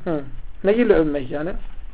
Ne gibi övmek yani?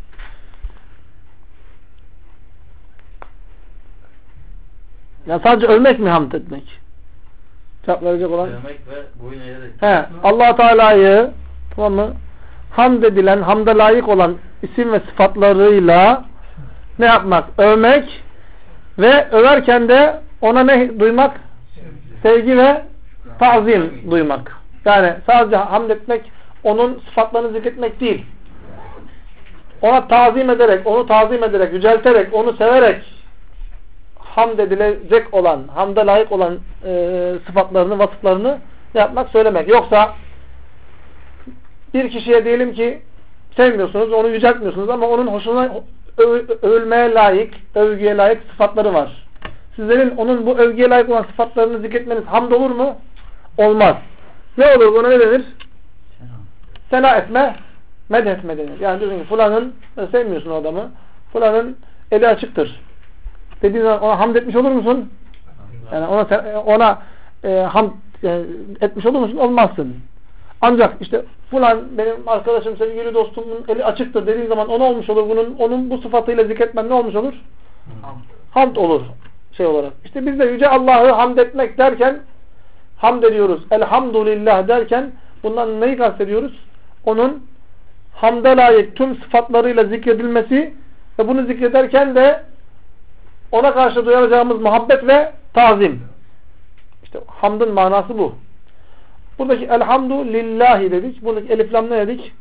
Yani sadece övmek mi hamd etmek? Cevap verecek olan. Övmek ve boyun eğerek. Allah Teala'yı, tamam mı? Hamd edilen, hamda layık olan isim ve sıfatlarıyla ne yapmak? Övmek ve överken de ona ne duymak? Sevgi ve tazim duymak. Yani sadece hamd etmek, onun sıfatlarını zikretmek değil. Ona tazim ederek, onu tazim ederek, yücelterek, onu severek hamd edilecek olan, hamda layık olan sıfatlarını, vasıflarını yapmak, söylemek. Yoksa bir kişiye diyelim ki sevmiyorsunuz, onu yüceltmiyorsunuz ama onun hoşuna övülmeye layık, övgüye layık sıfatları var. Sizlerin onun bu övgüye layık olan sıfatlarını zikretmeniz hamd olur mu? Olmaz. Ne olur? Buna ne denir? Sena etme, medhetme denir. Yani diyorsun ki Fulan'ın, sevmiyorsun o adamı, Fulan'ın eli açıktır dediğin zaman ona hamd etmiş olur musun? Yani ona hamd etmiş olur musun? Olmazsın. Ancak işte Fulan benim arkadaşım, sevgili dostumun eli açıktır dediğin zaman ona olmuş olur. Onun bu sıfatıyla zikretmen ne olmuş olur? Hamd olur şey olarak. İşte biz de Yüce Allah'ı hamd etmek derken hamd ediyoruz. Elhamdülillah derken bundan neyi kastediyoruz? Onun hamda layık tüm sıfatlarıyla zikredilmesi ve bunu zikrederken de ona karşı duyacağımız muhabbet ve tazim. İşte hamdın manası bu. Buradaki elhamdülillahi dedik. Buradaki elif lam ne dedik?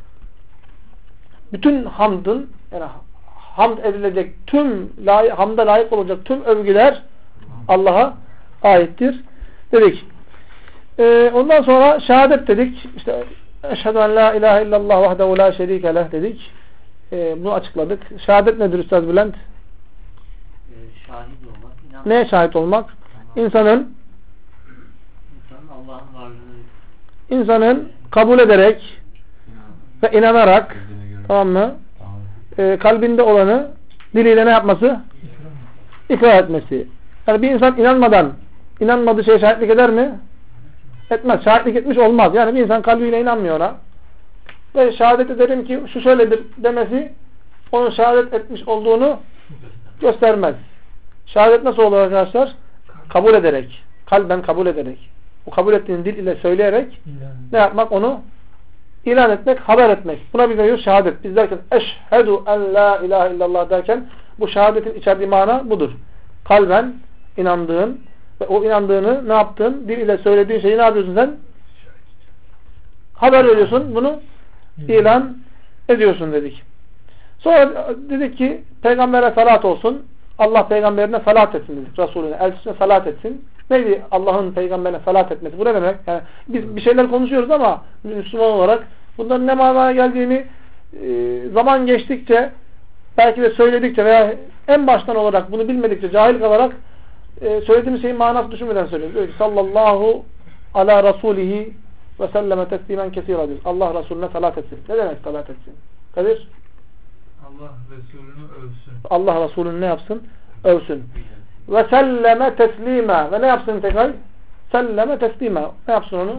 Bütün hamdın, yani hamd edilecek tüm hamda layık olacak tüm övgüler Allah'a aittir dedik. Ondan sonra şehadet dedik. İşte eşhedü en la ilahe illallah vahdehu la şerike leh dedik. Bunu açıkladık. Şehadet nedir Üstad Bülent? Şahit olmak. Neye şahit olmak? İnsanın Allah'ın varlığını kabul ederek ve inanarak, tamam mı? Kalbinde olanı diliyle ne yapması? İkrar etmesi. Yani bir insan inanmadığı şeye şahitlik eder mi? Etmez. Şahitlik etmiş olmaz. Yani bir insan kalbiyle inanmıyor ona. Ve şehadet ederim ki şu şöyledir demesi onun şehadet etmiş olduğunu göstermez. Şehadet nasıl olur arkadaşlar? Kabul ederek. Kalben kabul ederek. O kabul ettiğini dil ile söyleyerek ne yapmak? Onu ilan etmek, haber etmek. Buna biz diyoruz şehadet. Biz derken eşhedü en la ilahe illallah derken bu şehadetin içerdiği mana budur. Kalben inandığın ve o inandığını ne yaptın? Dil ile söylediğin şeyi ne yapıyorsun sen? Haber veriyorsun. Bunu ilan ediyorsun dedik. Sonra dedik ki peygambere salat olsun. Allah peygamberine salat etsin dedik. Resulüne, elçisine salat etsin. Neydi Allah'ın peygamberine salat etmesi? Bu ne demek? Yani biz bir şeyler konuşuyoruz ama Müslüman olarak bunların ne manaya geldiğini zaman geçtikçe belki de söyledikçe veya en baştan olarak bunu bilmedikçe cahil kalarak söylediğimiz şeyin manası düşünmeden söylüyoruz. Diyor ki sallallahu ala rasulihi ve selleme teslimen kesira diyor. Allah Resulüne salat etsin. Ne demek salat etsin? Kadir? Allah Resulünü övsün. Allah Resulünü ne yapsın? Övsün. Ve selleme teslime. Ve ne yapsın tekrar? Selleme teslime. Ne yapsın onu?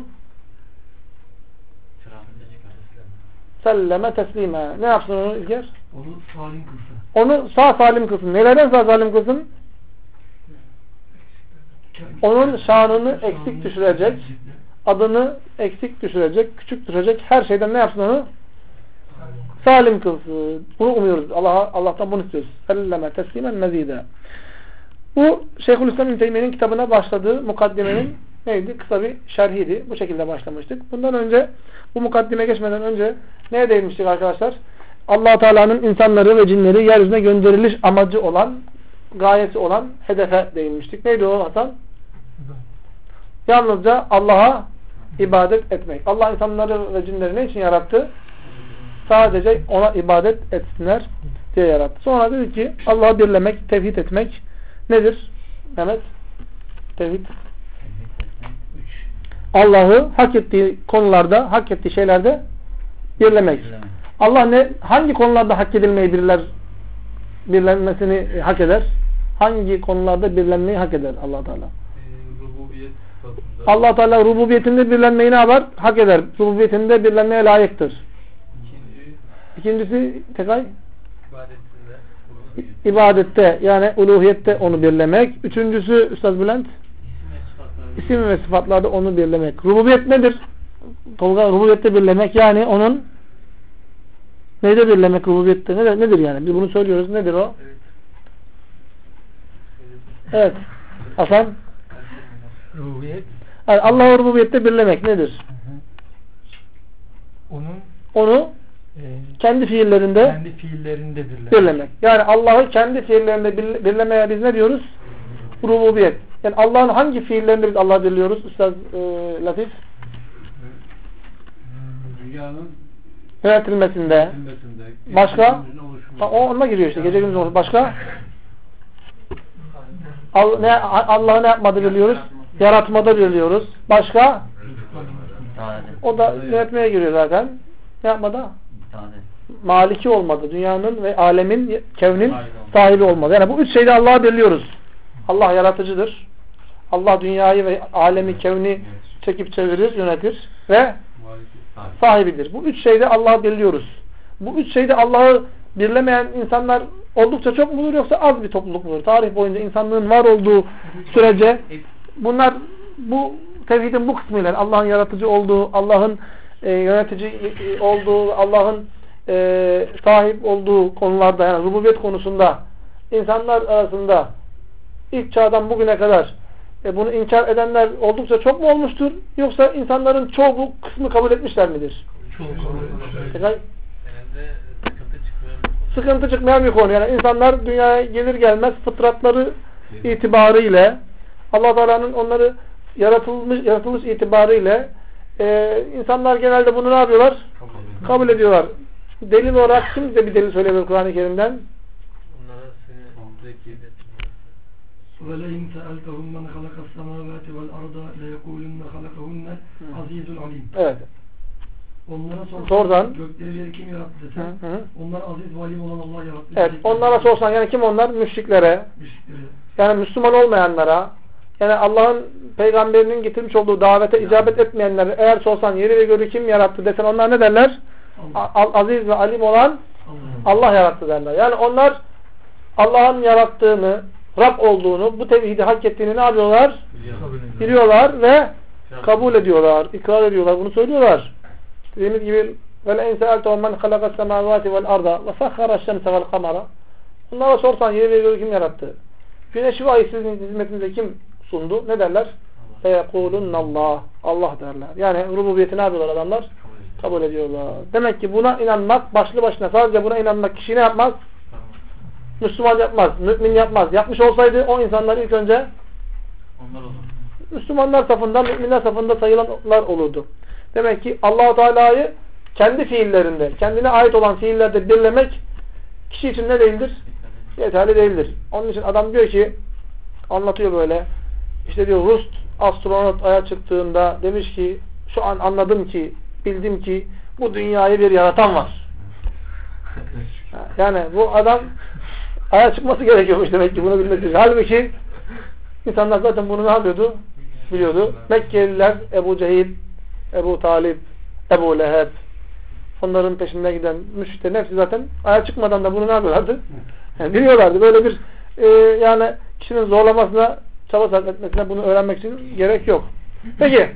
Selleme teslime. Ne yapsın onu İlker? Onu salim kılsın. Onu sağ salim kılsın. Nelerden sağ salim kılsın? Onun şanını eksik düşürecek, adını eksik düşürecek, küçük düşürecek her şeyden ne yapsın onu? Salim kılsın. Bunu umuyoruz. Allah'tan bunu istiyoruz. Selleme teslimen mezide. Bu Şeyhülislam İbn Teymiye'nin kitabına başladığı mukaddimenin neydi? Kısa bir şerhiydi. Bu şekilde başlamıştık. Bundan önce, bu mukaddime geçmeden önce neye değinmiştik arkadaşlar? Allah Teala'nın insanları ve cinleri yeryüzüne gönderiliş amacı olan, gayesi olan hedefe değinmiştik. Neydi o Hasan? Yalnızca Allah'a ibadet etmek. Allah insanları ve cinleri ne için yarattı? Sadece ona ibadet etsinler diye yarattı. Sonra dedi ki Allah'ı birlemek, tevhid etmek nedir? Mehmet? Tevhid. Allah'ı hak ettiği konularda, hak ettiği şeylerde birlemek. Allah hangi konularda hak edilmeyi birlenmesini hak eder? Hangi konularda birlenmeyi hak eder Allah Teala? Rububiyet sıfatında. Allah Teala rububiyetinde birlenmeyi ne yapar? Hak eder. Rububiyetinde birlenmeye layıktır. İkincisi tekrar ibadetinde. ibadette yani uluhiyette onu birlemek. Üçüncüsü Üstad Bülent isim ve sıfatlarda onu birlemek. Rububiyet nedir? Tolga, rububiyette birlemek yani onun neyde birlemek rububiyette? Nedir yani? Biz bunu söylüyoruz. Nedir o? Evet. Hasan? Rububiyet. Yani Allah'ı rububiyette birlemek nedir? Onu kendi fiillerinde birlemek. Yani Allah'ı kendi fiillerinde birlemeye biz ne diyoruz? Rububiyet. Yani Allah'ın hangi fiillerinde biz Allah'ı birliyoruz? Üstad Latif? Dünyanın yönetilmesinde. Başka? Onunla giriyor işte. Gece gündüz olur. Başka? Allah'ı ne yapmadı biliyoruz? Yaratmada biliyoruz. Başka? O da yönetmeye giriyor zaten. Ne yapmadı? Maliki olmadı. Dünyanın ve alemin, kevnin sahibi olmadı. Yani bu üç şeyde Allah'ı birliyoruz. Allah yaratıcıdır. Allah dünyayı ve alemi, kevni çekip çevirir, yönetir ve sahibidir. Bu üç şeyde Allah'ı birliyoruz. Bu üç şeyde Allah'ı birlemeyen insanlar oldukça çok mudur yoksa az bir topluluk mudur? Tarih boyunca insanlığın var olduğu sürece bunlar bu tevhidin bu kısmıyla Allah'ın yaratıcı olduğu, Allah'ın yönetici olduğu, Allah'ın sahip olduğu konularda yani rububiyet konusunda insanlar arasında ilk çağdan bugüne kadar bunu inkar edenler oldukça çok mu olmuştur? Yoksa insanların çoğu bu kısmı kabul etmişler midir? Çoğu kabul etmişler. Sıkıntı çıkmayan bir konu. Yani insanlar dünyaya gelir gelmez fıtratları itibariyle Allah Teala'nın onları yaratılış itibariyle insanlar genelde bunu ne yapıyorlar? Kabul ediyorlar. Delil olarak kim de bir delil söyleyebilir Kur'an-ı Kerim'den? Onlara seni zeki وَلَيْنْ سَأَلْتَهُمْ مَنْ خَلَقَ السَّمَاوَاتِ وَالْأَرْضَ لَيَقُولُنَّ خَلَقَهُنَّ الْعَزِيزُ الْعَلِيمُ. Evet. Onlara sorsan gökleri yeri kim yarattı desen, onlar aziz ve alim olan Allah yarattı. Evet. Onlara sorsan yani kim onlar? Müşriklere. Yani Müslüman olmayanlara, yani Allah'ın peygamberinin getirmiş olduğu davete icabet etmeyenlere eğer sorsan yeri ve göğü kim yarattı desen onlar ne derler? Aziz ve alim olan Allah yarattı derler. Yani onlar Allah'ın yarattığını, Rab olduğunu, bu tevhidi hak ettiğini ne yapıyorlar? Biliyorlar ve kabul ediyorlar, ikrar ediyorlar, bunu söylüyorlar. Dediğimiz gibi وَلَاِنْ سَأَلْتَهُمْ مَنْ خَلَقَ السَّمَاوَاتِ وَالْأَرْضَ وَسَخَّرَ الشَّمْسَ وَالْقَمَرَ Onlara sorsan yeri ve göğü kim yarattı? Güneşi ve ayı sizin hizmetinize kim sundu? Ne derler? فَيَقُولُنَّ اللّٰهِ Allah derler. Yani rububiyeti ne yapıyorlar adamlar? Kabul ediyorlar. Demek ki buna inanmak başlı başına sadece buna inanmak kişi ne yapmaz? Müslüman yapmaz. Mümin yapmaz. Yapmış olsaydı o insanlar ilk önce Müslümanlar safında, müminler safında sayılanlar olurdu. Demek ki Allah-u Teala'yı kendi fiillerinde, kendine ait olan fiillerde birlemek kişi için ne değildir? Yeterli değildir. Onun için adam diyor ki, anlatıyor böyle, işte diyor Rus astronot aya çıktığında demiş ki, şu an anladım ki, bildim ki bu dünyayı bir yaratan var. Yani bu adam aya çıkması gerekiyormuş demek ki bunu bilmek için. Halbuki insanlar zaten bunu ne yapıyordu? Biliyordu. Mekkeliler Ebu Cehil, Ebu Talib, Ebu Leheb onların peşinden giden müşriklerin hepsi zaten aya çıkmadan da bunu ne yapıyorlardı? Yani biliyorlardı. Böyle bir yani kişinin zorlamasına, çaba sarf etmesine bunu öğrenmek için gerek yok. Peki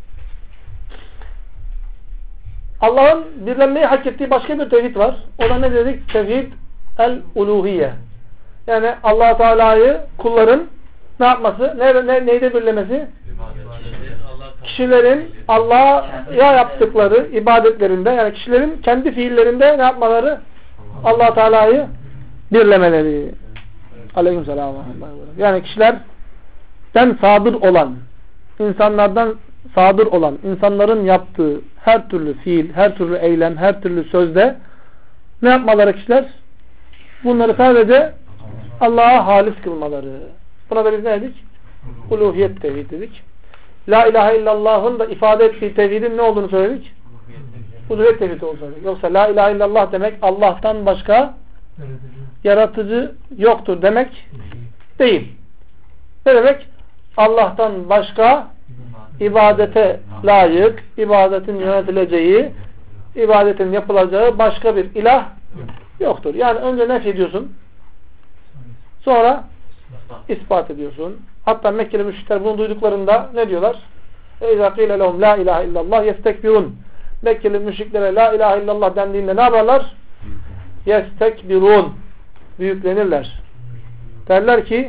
Allah'ın birlenmeyi hak ettiği başka bir tevhid var. O da ne dedik? Tevhid el-uluhiyye. Yani Allah Teala'yı kulların ne yapması? Neyde birlemesi? Kişilerin Allah'a yaptıkları ibadetlerinde yani kişilerin kendi fiillerinde ne yapmaları? Allah Teala'yı birlemeleri. Aleykümselam. Yani kişilerden sadır olan, insanlardan sadır olan, insanların yaptığı her türlü fiil, her türlü eylem, her türlü sözde ne yapmaları kişiler? Bunları sadece Allah'a halis kılmaları. Buna da biz ne dedik? Uluhiyet tevhid dedik. La ilahe illallah'ın da ifade ettiği tevhidin ne olduğunu söyledik? Uluhiyet tevhidi olduğunu söyledik. Yoksa la ilahe illallah demek Allah'tan başka yaratıcı yoktur demek değil. Ne demek? Allah'tan başka ibadete layık, ibadetin yönetileceği ibadetin yapılacağı başka bir ilah yoktur. Yani önce nef ediyorsun. Sonra ispat ediyorsun. Hatta Mekkeli müşrikler bunu duyduklarında ne diyorlar? اِذَا قِيلَ لَهُمْ لَا اِلَٰهَ اِلَّا اللّٰهِ يَسْتَكْبِرُونَ Mekkeli müşriklere la ilahe illallah dendiğinde ne yaparlar? Yestekbirun. Büyüklenirler. Derler ki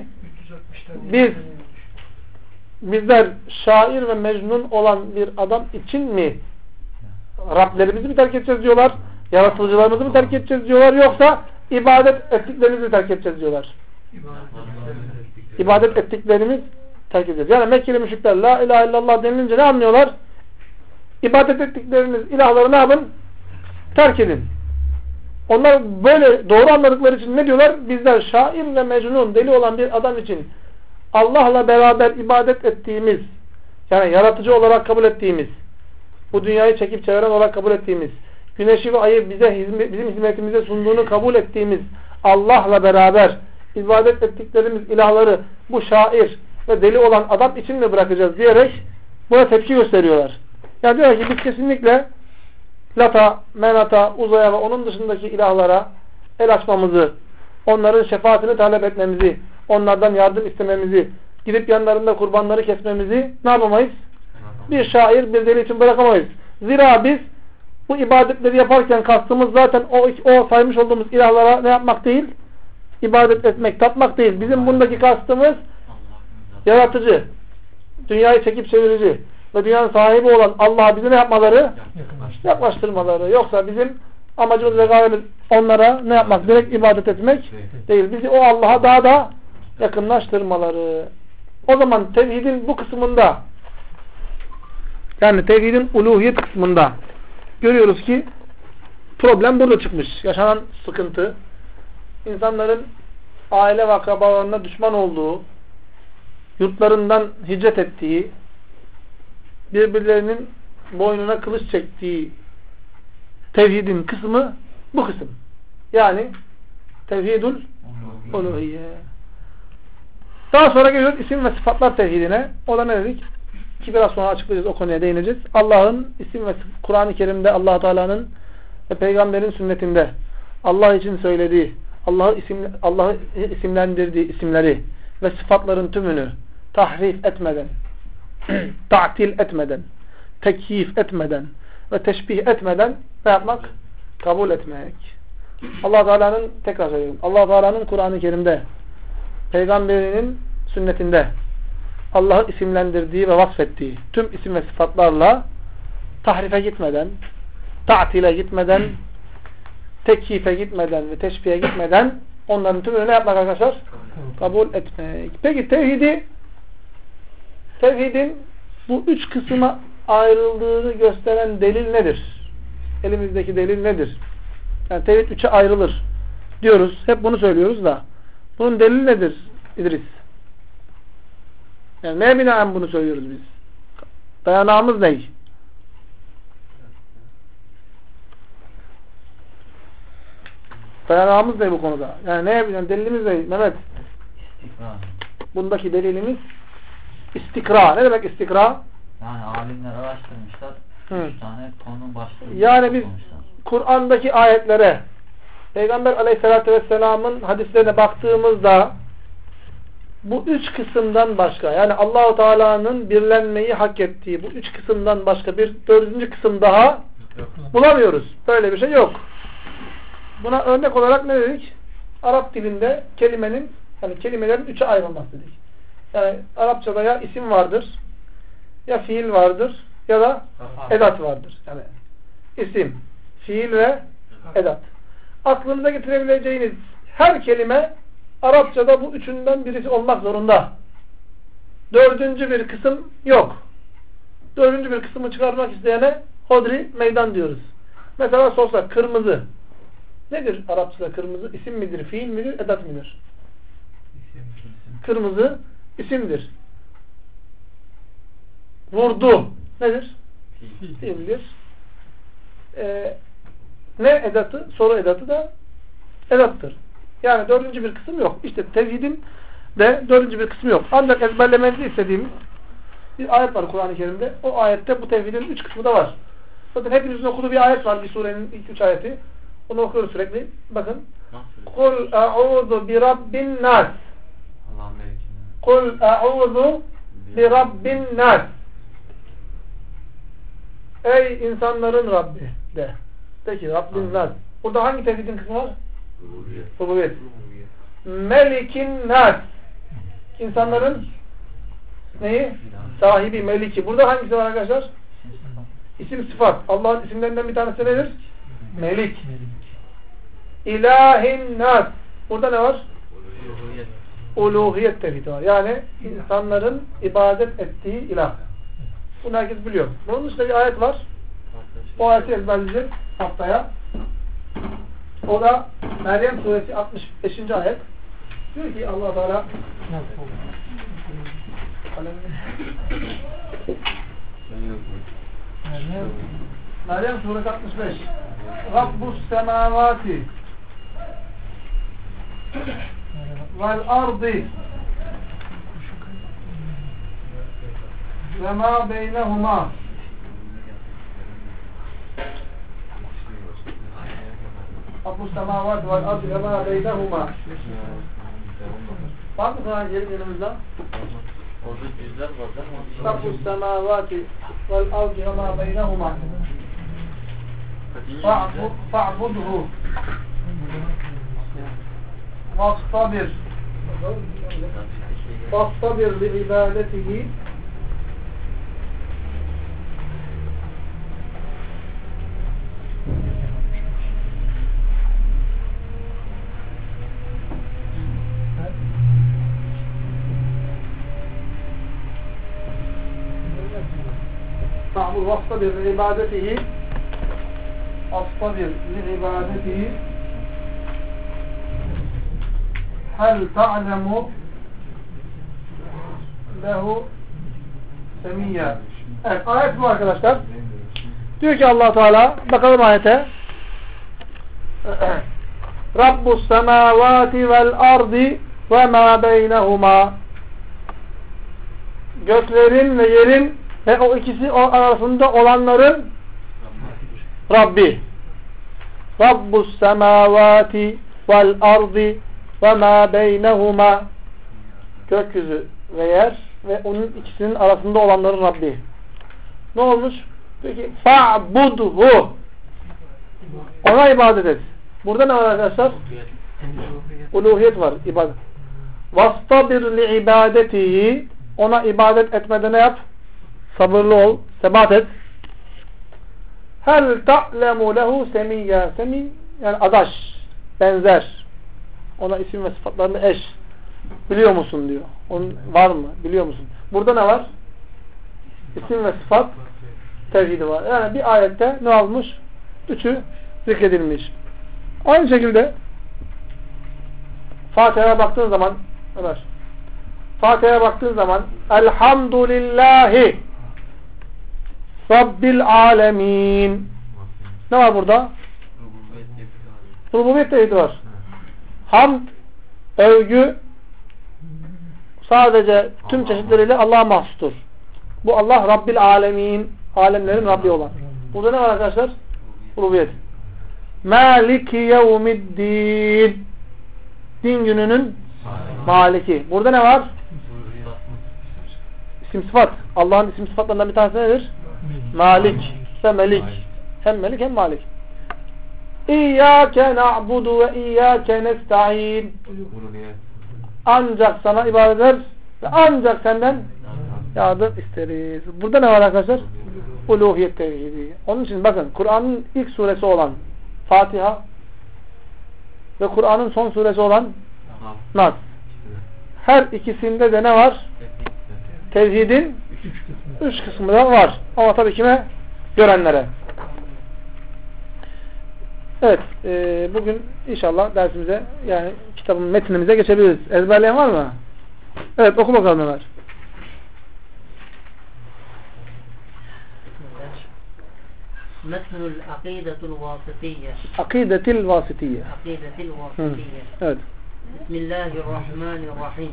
bizler şair ve mecnun olan bir adam için mi Rablerimizi mi terk edeceğiz diyorlar? Yaratıcılarımızı mı terk edeceğiz diyorlar? Yoksa ibadet ettiklerimizi mi terk edeceğiz diyorlar? İbadet ettiklerimiz terk edeceğiz. Yani Mekkeli müşrikler la ilahe illallah denilince ne anlıyorlar? İbadet ettikleriniz ilahları ne yapın? Terk edin. Onlar böyle doğru anladıkları için ne diyorlar? Bizler şair ve mecnun, deli olan bir adam için Allah'la beraber ibadet ettiğimiz, yani yaratıcı olarak kabul ettiğimiz, bu dünyayı çekip çeviren olarak kabul ettiğimiz, güneşi ve ayı bizim hizmetimize sunduğunu kabul ettiğimiz Allah'la beraber ibadet ettiklerimiz ilahları bu şair ve deli olan adam için mi bırakacağız diyerek buna tepki gösteriyorlar. Yani diyor ki biz kesinlikle Lata, Menata, Uzay'a ve onun dışındaki ilahlara el açmamızı, onların şefaatini talep etmemizi, onlardan yardım istememizi, gidip yanlarında kurbanları kesmemizi ne yapamayız? Bir şair, bir deli için bırakamayız. Zira biz bu ibadetleri yaparken kastımız zaten o saymış olduğumuz ilahlara ne yapmak değil? İbadet etmek, tapmak değil. Bizim bundaki kastımız yaratıcı, dünyayı çekip çevirici ve dünyanın sahibi olan Allah'a bizi ne yapmaları? Yaklaştırmaları. Yoksa bizim amacımız ve gayemiz onlara ne yapmak? Direkt ibadet etmek değil. Bizi o Allah'a daha da yakınlaştırmaları. O zaman tevhidin bu kısmında, yani tevhidin uluhiyet kısmında görüyoruz ki problem burada çıkmış. Yaşanan sıkıntı, insanların aile ve akrabalarına düşman olduğu, yurtlarından hicret ettiği, birbirlerinin boynuna kılıç çektiği tevhidin kısmı bu kısım. Yani tevhidul uluhiyye. Daha sonra geliyoruz isim ve sıfatlar tevhidine. O da ne dedik? Ki biraz sonra açıklayacağız, o konuya değineceğiz. Allah'ın isim ve Kur'an-ı Kerim'de Allah Teala'nın ve peygamberin sünnetinde Allah için söylediği, Allah'ı isimlendirdiği isimleri ve sıfatların tümünü tahrif etmeden, ta'til etmeden, tekyif etmeden ve teşbih etmeden ne yapmak? Kabul etmek. Allah Teala'nın, tekrar söylüyorum, Allah Teala'nın Kur'an-ı Kerim'de, peygamberinin sünnetinde Allah'ı isimlendirdiği ve vasfettiği tüm isim ve sıfatlarla tahrife gitmeden, ta'tile gitmeden, tekyife gitmeden ve teşbihe gitmeden onların tümünü ne yapmak arkadaşlar? Kabul etmek. Peki tevhidin bu üç kısma ayrıldığını gösteren delil nedir? Elimizdeki delil nedir? Yani tevhid üçe ayrılır diyoruz. Hep bunu söylüyoruz da. Bunun delili nedir İdris? Yani neye binaen bunu söylüyoruz biz? Dayanağımız ne? Dayanağımız ne bu konuda? Yani neye binaen? Delilimiz ne? Mehmet? İstikra. Bundaki delilimiz istikra. Ne demek istikra? Yani alimler araştırmışlar. 3 tane konu başlığı. Yani biz Kur'an'daki ayetlere, Peygamber Aleyhisselatü Vesselam'ın hadislerine baktığımızda bu üç kısımdan başka, yani Allah-u Teala'nın birlenmeyi hak ettiği bu üç kısımdan başka bir dördüncü kısım daha bulamıyoruz. Böyle bir şey yok. Buna örnek olarak ne dedik? Arap dilinde kelimenin, yani kelimelerin üçe ayrılması dedik. Yani Arapçada ya isim vardır, ya fiil vardır, ya da edat vardır. Yani isim, fiil ve edat. Aklınıza getirebileceğiniz her kelime Arapçada bu üçünden birisi olmak zorunda. Dördüncü bir kısım yok. Dördüncü bir kısmı çıkarmak isteyene hodri meydan diyoruz. Mesela sorsak kırmızı. Nedir Arapçada kırmızı? İsim midir, fiil midir, edat midir? Kırmızı isimdir. Vurdu. Nedir? Fiildir. Ne edatı? Soru edatı da edattır. Yani dördüncü bir kısım yok. İşte tevhidin de dördüncü bir kısmı yok. Ancak ezberlemenizi istediğimiz bir ayet var Kur'an-ı Kerim'de. O ayette bu tevhidin üç kısmı da var. Zaten hepinizin okuduğu bir ayet var. Bir surenin ilk 3 ayeti. Onu okuyoruz sürekli. Bakın. Kul a'udhu bi rabbin nas. Kul a'udhu bi rabbin nas. Ey insanların Rabbi de. De ki Rabbin nas. Burada hangi tevhidin kısmı var? Rububiyet. Melikin nas. İnsanların neyi? Sahibi, meliki. Burada hangisi var arkadaşlar? İsim sıfat. Allah'ın isimlerinden bir tanesi nedir? Melik. İlahin nas. Burada ne var? Uluhiyet tevhidi var. Yani insanların ibadet ettiği ilah. Bunu herkes biliyor. Bunun dışında bir ayet var. O ayeti ezberleyeceğiz haftaya. O da Meryem suresi 65. ayet. Diyor ki Allah Teala Meryem suresi 65. Rabbus semavati vel ardi ve ma beynehuma Rabbus semavati vel ardi ve ma beynehuma. Var mı Kur'an-ı Kerim yanımızda? Orada cüzler var değil mi? Rabbus semavati vel ardi ve ma beynehuma fa'budhu vastabir li ibadetihi vastabir li ibadetihi vastabir li ibadetihi hel ta'lemu lehu semiyya. Evet, ayet bu arkadaşlar. Diyor ki Allah Teala, bakalım ayete. Rabbus semavati vel ardi ve ma beynehuma. Göklerin ve yerin ve o ikisi arasında olanların Rabbi. Rabbus semavati vel ardi ve ma beynehuma. Gökyüzü ve yer ve onun ikisinin arasında olanların Rabbi. Ne olmuş? Peki fa'budhu. Ona ibadet et. Burada ne var arkadaşlar? Uluhiyet var. İbadet. Vastabir li ibadetihi. Ona ibadet etmede ne yap? Sabırlı ol. Sebat et. Hel ta'lemu lehu semiyya. Semi yani adaş. Benzer. Ona isim ve sıfatlarını eş. Biliyor musun diyor. Onun var mı? Biliyor musun? Burada ne var? İsim ve sıfat tevhidi var. Yani bir ayette ne olmuş? Üçü zikredilmiş. Aynı şekilde Fatiha'ya baktığın zaman Ömer Fatiha'ya baktığın zaman Elhamdülillahi Rabbil alemin. Ne var burada? Rububiyet tevhidi var. Hamd, övgü sadece tüm çeşitleriyle Allah'a mahsustur. Bu Allah Rabbil alemin. Alemlerin Rabbi olan. Burada ne var arkadaşlar? Rububiyet. Maliki yevmiddin. Din gününün maliki. Burada ne var? İsim sıfat. Allah'ın isim sıfatlarından bir tanesi nedir? Malik ve melik. Hem melik hem malik. İyyâke na'budu ve iyyâke nesta'in. Ancak sana ibadet eder ve ancak senden yardım isteriz. Burada ne var arkadaşlar? Uluhiyet tevhidi. Onun için bakın Kur'an'ın ilk suresi olan Fatiha ve Kur'an'ın son suresi olan Nas. Her ikisinde de ne var? Tevhidin 3 kısmı da var. Ama tabii kime? Görenlere. Evet. Bugün inşallah dersimize yani kitabın metnimize geçebiliriz. Ezberleyen var mı? Evet, oku bakalım Ömer. Metnul akidetul vasitiyye. Akidetil vasitiyye. Akidetil vasitiyye. Evet. Bismillahirrahmanirrahim.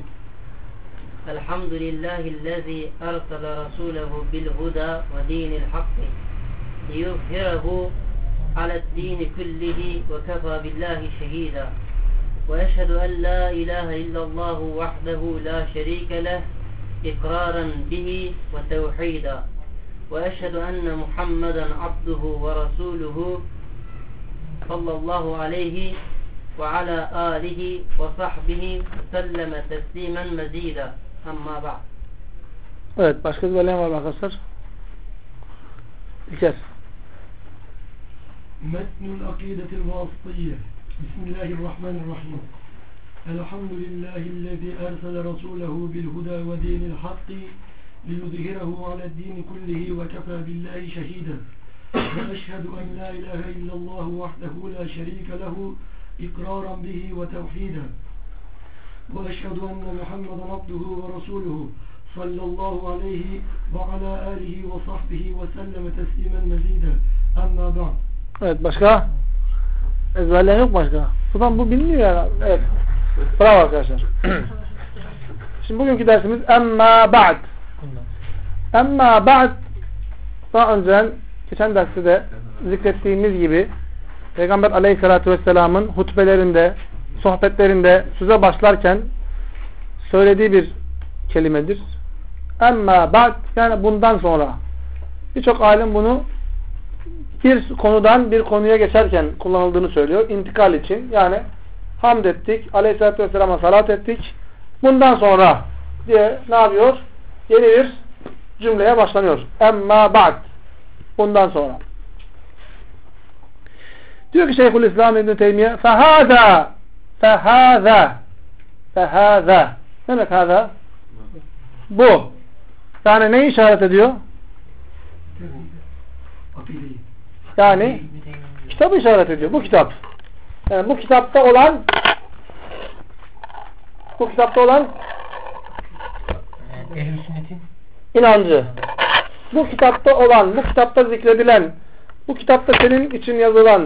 Elhamdülillahillezî ersele rasûlehu bil huda ve dinil hakkı ليظهره على الدين كله وكفى بالله شهيدا وأشهد أن لا إله إلا الله وحده لا شريك له إقرارا به وتوحيدا وأشهد أن محمدا عبده ورسوله صلى الله عليه وعلى آله وصحبه وسلم تسليما مزيدا أما بعد. Evet, başka bir bölüm var mı arkadaşlar? İlker. Metnul akidetil vasıtiyye. Bismillahirrahmanirrahim. Elhamdülillahillezî ersele rasûlehu bilhuda ve dinil hakki liyuzhirehu ale'd-dîni kullihi ve kefâ billahi şehîden. Ve eşhedü en la ilahe illallah vahdehu la şerîke lehu ikraran bihi ve tevhîden. Ve eşhedü enne Muhammeden abduhu ve rasûluhu sallallahu aleyhi ve ala alihi ve sahbihi ve selleme teslimen mezîden. Amma ba'd. Evet, başka? Ezberleyen yok başka. Buradan bu biliniyor ya. Evet. Bravo arkadaşlar. Şimdi bugünkü dersimiz Emma Ba'd. Emma Ba'd, daha önce geçen derste de zikrettiğimiz gibi Peygamber Aleyhisselatü Vesselam'ın hutbelerinde, sohbetlerinde söze başlarken söylediği bir kelimedir. Emma Ba'd, yani bundan sonra. Birçok alim bunu bir konudan bir konuya geçerken kullanıldığını söylüyor. İntikal için. Yani hamd ettik, Aleyhisselatü Vesselam'a salat ettik. Bundan sonra diye ne yapıyor? Yeni bir cümleye başlanıyor. Emma ba'd. Bundan sonra. Diyor ki Şeyhülislam İbn Teymiye fehâzâ ne demek hâzâ? Bu. Yani neyi işaret ediyor? Yani kitabı işaret ediyor. Bu kitap. Yani bu kitapta olan Ehl-i sünnetin inancı. Bu kitapta olan, bu kitapta zikredilen, bu kitapta senin için yazılan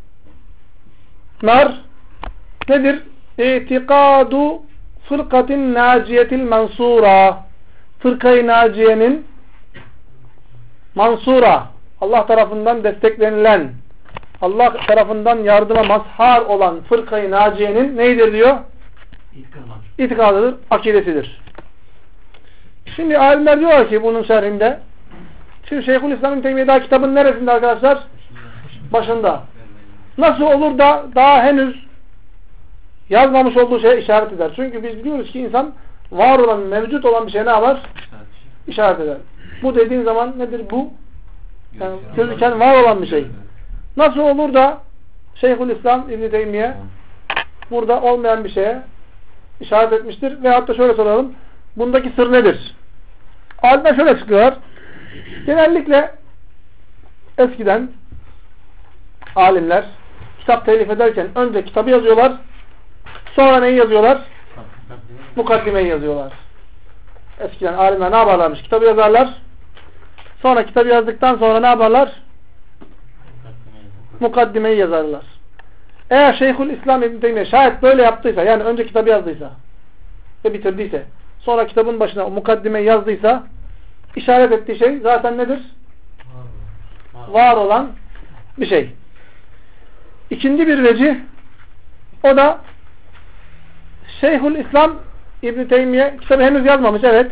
nedir? İtikadu fırkatin naciyetil mansura. Fırkayı naciyenin mansura, Allah tarafından desteklenilen, Allah tarafından yardıma mazhar olan fırkayı naciyenin neydir diyor? İtikadıdır, akidesidir. Şimdi alimler diyorlar ki bunun şerhinde, şimdi Şeyhülislam'ın Teymiye daha kitabın neresinde arkadaşlar? Başında. Nasıl olur da daha henüz yazmamış olduğu şeye işaret eder. Çünkü biz biliyoruz ki insan var olan, mevcut olan bir şey ne yapar? İşaret eder. Bu dediğin zaman nedir bu? Yani gözüken var olan bir şey. Nasıl olur da Şeyhülislam İbn Teymiye burada olmayan bir şeye işaret etmiştir? Veyahut da şöyle soralım. Bundaki sır nedir? Alimler şöyle çıkıyorlar. Genellikle eskiden alimler kitap telif ederken önce kitabı yazıyorlar. Sonra neyi yazıyorlar? Mukaddimeyi yazıyorlar. Eskiden alimler ne yaparlarmış? Kitabı yazarlar. Sonra kitabı yazdıktan sonra ne yaparlar? Mukaddimeyi yazarlar. Eğer Şeyhülislam İbn Teymiye şayet böyle yaptıysa, yani önce kitabı yazdıysa ve bitirdiyse, sonra kitabın başına o mukaddimeyi yazdıysa, işaret ettiği şey zaten nedir? Var olan bir şey. İkinci bir vecih, o da Şeyhülislam İbn Teymiye kitabı henüz yazmamış, evet.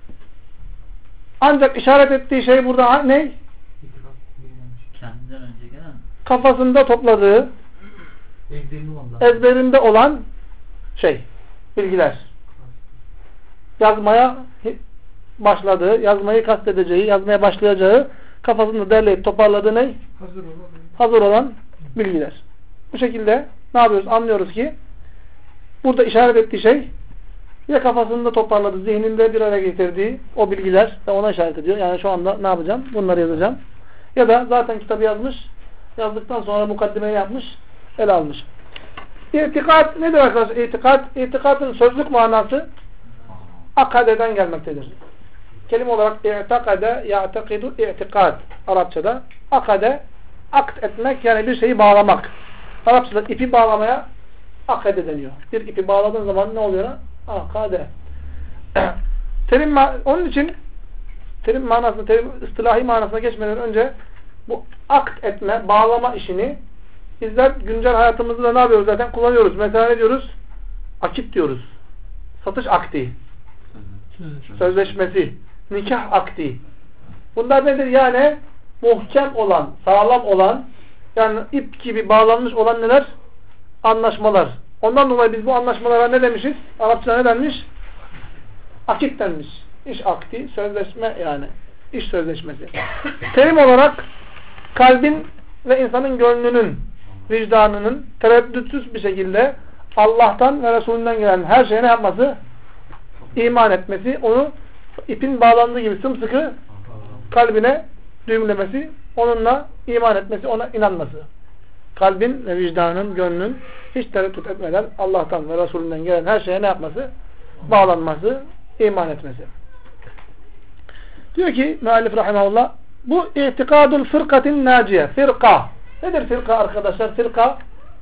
Ancak işaret ettiği şey burada ne? Kendinden önce gelen Kafasında topladığı, ezberinde olan şey, bilgiler. Yazmaya başladığı, yazmayı kastedeceği, yazmaya başlayacağı, kafasında derleyip toparladığı ne? Hazır olan bilgiler. Bu şekilde ne yapıyoruz? Anlıyoruz ki burada işaret ettiği şey ya kafasında toparladığı, zihninde bir araya getirdiği o bilgiler ve ona işaret ediyor. Yani şu anda ne yapacağım? Bunları yazacağım. Ya da zaten kitabı yazmış, yazdıktan sonra mukaddimeyi yapmış, ele almış. İtikad nedir arkadaşlar? İtikadın sözlük manası akadeden gelmektedir. Kelime olarak i'takade, ya'takidu, i'tikad Arapçada. Akade, akt etmek, yani bir şeyi bağlamak. Arapçada ipi bağlamaya akade deniyor. Bir ipi bağladığın zaman ne oluyor? Akade. Onun için terim manasına, terim istilahi manasına geçmeden önce bu akt etme, bağlama işini bizler güncel hayatımızda da ne yapıyoruz zaten? Kullanıyoruz. Mesela ne diyoruz? Akit diyoruz. Satış akdi. Sözleşmesi. Nikah akdi. Bunlar nedir? Yani muhkem olan, sağlam olan, yani ip gibi bağlanmış olan neler? Anlaşmalar. Ondan dolayı biz bu anlaşmalara ne demişiz? Arapçada ne denmiş? Akit denmiş. İş akdi, sözleşme yani. İş sözleşmesi. Terim olarak kalbin ve insanın gönlünün, vicdanının tereddütsüz bir şekilde Allah'tan ve Resulünden gelen her şeye ne yapması? İman etmesi, onu ipin bağlandığı gibi sımsıkı kalbine düğümlemesi, onunla iman etmesi, ona inanması. Kalbin ve vicdanın, gönlün hiç tereddüt etmeden Allah'tan ve Resulünden gelen her şeye ne yapması? Bağlanması, iman etmesi. Diyor ki müellif rahimahullah, bu itikadul fırkatin naciye. Firka. Nedir firka arkadaşlar? Firka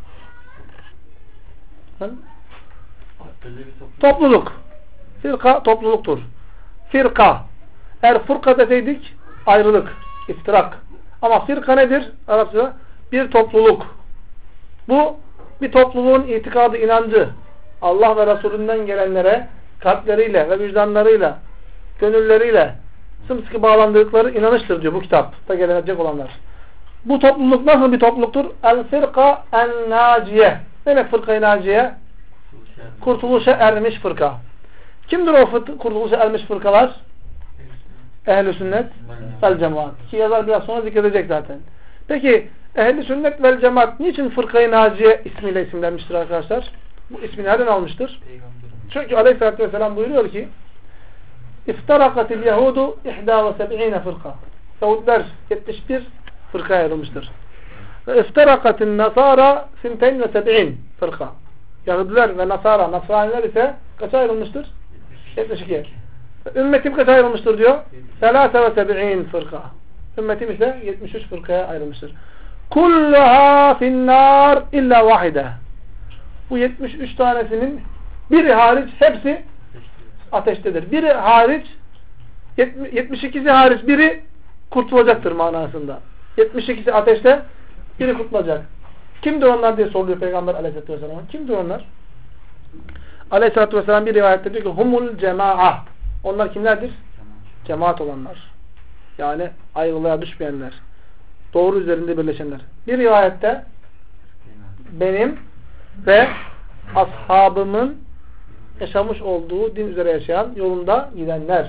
topluluk. Firka topluluktur. Firka. Eğer fırka deseydik ayrılık, iftirak. Ama firka nedir? Arapçada bir topluluk. Bu bir topluluğun itikadı, inancı. Allah ve Resulünden gelenlere kalpleriyle ve vicdanlarıyla, gönülleriyle sımsıkı bağlandıkları inanıştır diyor bu kitapta gelecek olanlar. Bu topluluk nasıl bir topluluktur? El-firka en-naciye. Ne demek fırka-i naciye? Kurtuluşa ermiş fırka. Kimdir o kurtuluşa ermiş fırkalar? Ehl-i sünnet vel cemaat. Ki yazar biraz sonra zikredecek zaten. Peki ehl-i sünnet vel cemaat niçin fırka-i naciye ismiyle isimlenmiştir arkadaşlar? Bu ismi nereden almıştır? Çünkü aleyhissalatü vesselam buyuruyor ki İftarakatil Yahudu 71 fırka. Yahudiler 71 fırkaya ayrılmıştır. Ve iftarakatil Nasara 72 fırka. Yahudiler ve Nasara, Nasraniler ise kaça ayrılmıştır? 72. Ümmetim kaça ayrılmıştır diyor? 73 fırka. Ümmetim ise 73 fırkaya ayrılmıştır. Kulluha finnâr illa vahide. Bu 73 tanesinin biri hariç hepsi ateştedir. Biri hariç 72'si hariç biri kurtulacaktır manasında. 72'si ateşte, biri kurtulacak. Kimdir onlar diye soruluyor Peygamber Aleyhisselatü Vesselam'a. Kimdir onlar? Aleyhisselatü Vesselam bir rivayette diyor ki humul cema'a. Onlar kimlerdir? Cemaat olanlar. Yani ayrılığa düşmeyenler. Doğru üzerinde birleşenler. Bir rivayette benim ve ashabımın yaşamış olduğu din üzere yaşayan, yolunda gidenler.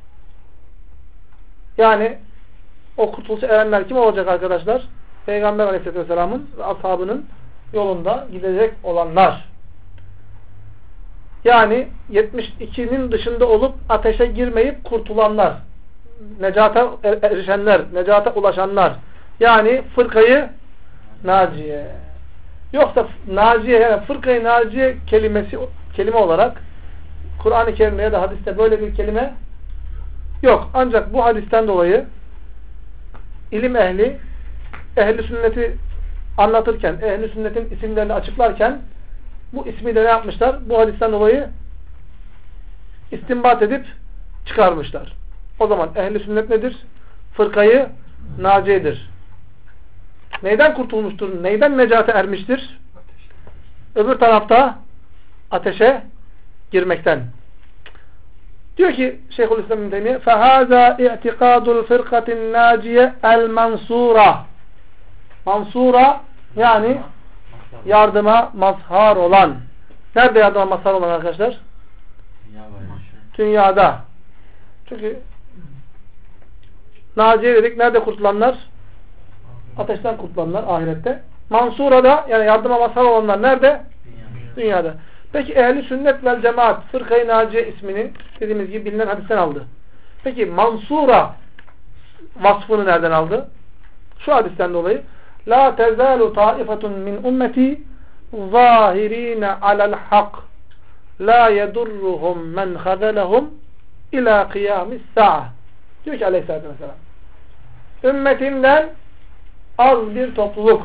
Yani o kurtuluşa erenler kim olacak arkadaşlar? Peygamber Aleyhisselatü Vesselam'ın ve ashabının yolunda gidecek olanlar. Yani 72'nin dışında olup ateşe girmeyip kurtulanlar. Necata erişenler, necata ulaşanlar. Yani fırkayı naciye. Yoksa naciye, yani fırkayı naciye kelime olarak Kur'an-ı Kerim'de ya da hadiste böyle bir kelime yok. Ancak bu hadisten dolayı ilim ehli, ehli sünneti anlatırken, ehli sünnetin isimlerini açıklarken bu ismi de ne yapmışlar? Bu hadisten dolayı istinbat edip çıkarmışlar. O zaman ehli sünnet nedir? Fırkayı naciyedir. Neyden kurtulmuştur? Neyden necate ermiştir? Öbür tarafta ateşe girmekten. Diyor ki Şeyhülislam İbn Teymiye فَهَذَا اِعْتِقَادُ الْفِرْقَةِ النَّاجِيَ الْمَنْصُورَ Mansura yani yardıma mazhar olan. Nerede yardıma mazhar olan arkadaşlar? Dünyada. Çünkü naciye dedik. Nerede kurtulanlar? Ateşten kurtulanlar ahirette. Mansura'da yani yardıma mazhar olanlar nerede? Dünyada. Peki ehli sünnet vel cemaat fırkayı naciye ismini dediğimiz gibi bilinen hadisten aldı. Peki Mansura vasfını nereden aldı? Şu hadisten dolayı la tezalu taifetun min ummeti zahirine alel hak la yedurruhum men hazelehum ila kıyamis sa'a. Diyor ki aleyhissalatü vesselam ümmetimden az bir topluluk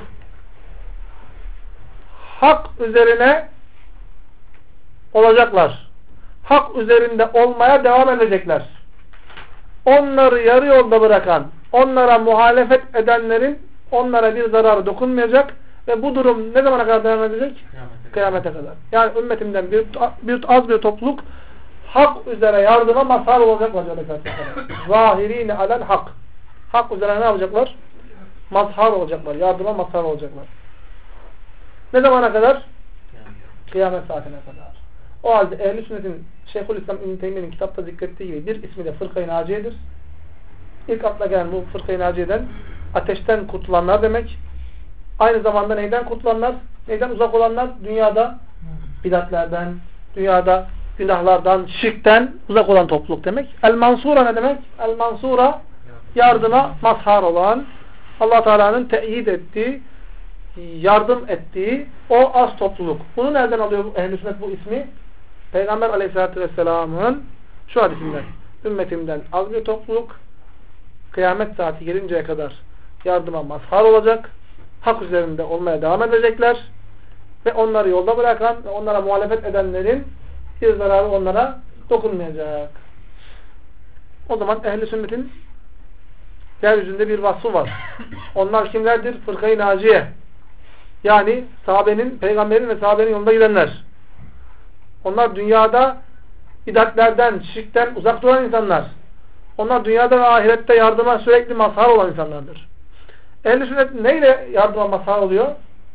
hak üzerine olacaklar. Hak üzerinde olmaya devam edecekler. Onları yarı yolda bırakan, onlara muhalefet edenlerin onlara bir zararı dokunmayacak ve bu durum ne zamana kadar devam edecek? Kıyamete kadar. Yani ümmetimden az bir topluluk hak üzere yardıma mazhar olacaklar. Zahirine alel hak. Hak üzere ne yapacaklar? Mazhar olacaklar. Yardıma mazhar olacaklar. Ne zamana kadar? Kıyamet saatine kadar. O halde Ehl-i Sünnet'in Şeyhülislam İbn Teymiye'nin kitapta zikrettiği gibi bir ismi de Fırka-i Naciye'dir. İlk akla gelen bu Fırka-i Naciye'den ateşten kurtulanlar demek. Aynı zamanda neyden kurtulanlar? Neyden uzak olanlar? Dünyada bidatlerden, dünyada günahlardan, şirkten uzak olan topluluk demek. El-Mansura ne demek? El-Mansura yardıma mazhar olan, Allah Teala'nın teyit ettiği, yardım ettiği o az topluluk. Bunu nereden alıyor Ehl-i Sünnet bu ismi? Peygamber Aleyhisselatü Vesselam'ın şu hadisinden. Ümmetimden az bir topluluk kıyamet saati gelinceye kadar yardıma mazhar olacak. Hak üzerinde olmaya devam edecekler. Ve onları yolda bırakan ve onlara muhalefet edenlerin bir zararı onlara dokunmayacak. O zaman Ehl-i Sünnet'in yeryüzünde bir vasfı var. Onlar kimlerdir? Fırka-i Naciye. Yani sahabenin, peygamberin ve sahabenin yolunda gidenler. Onlar dünyada bidatlerden, şirkten uzak duran insanlar. Onlar dünyada ve ahirette yardıma sürekli mazhar olan insanlardır. Ehl-i Sünnet neyle yardıma mazhar oluyor?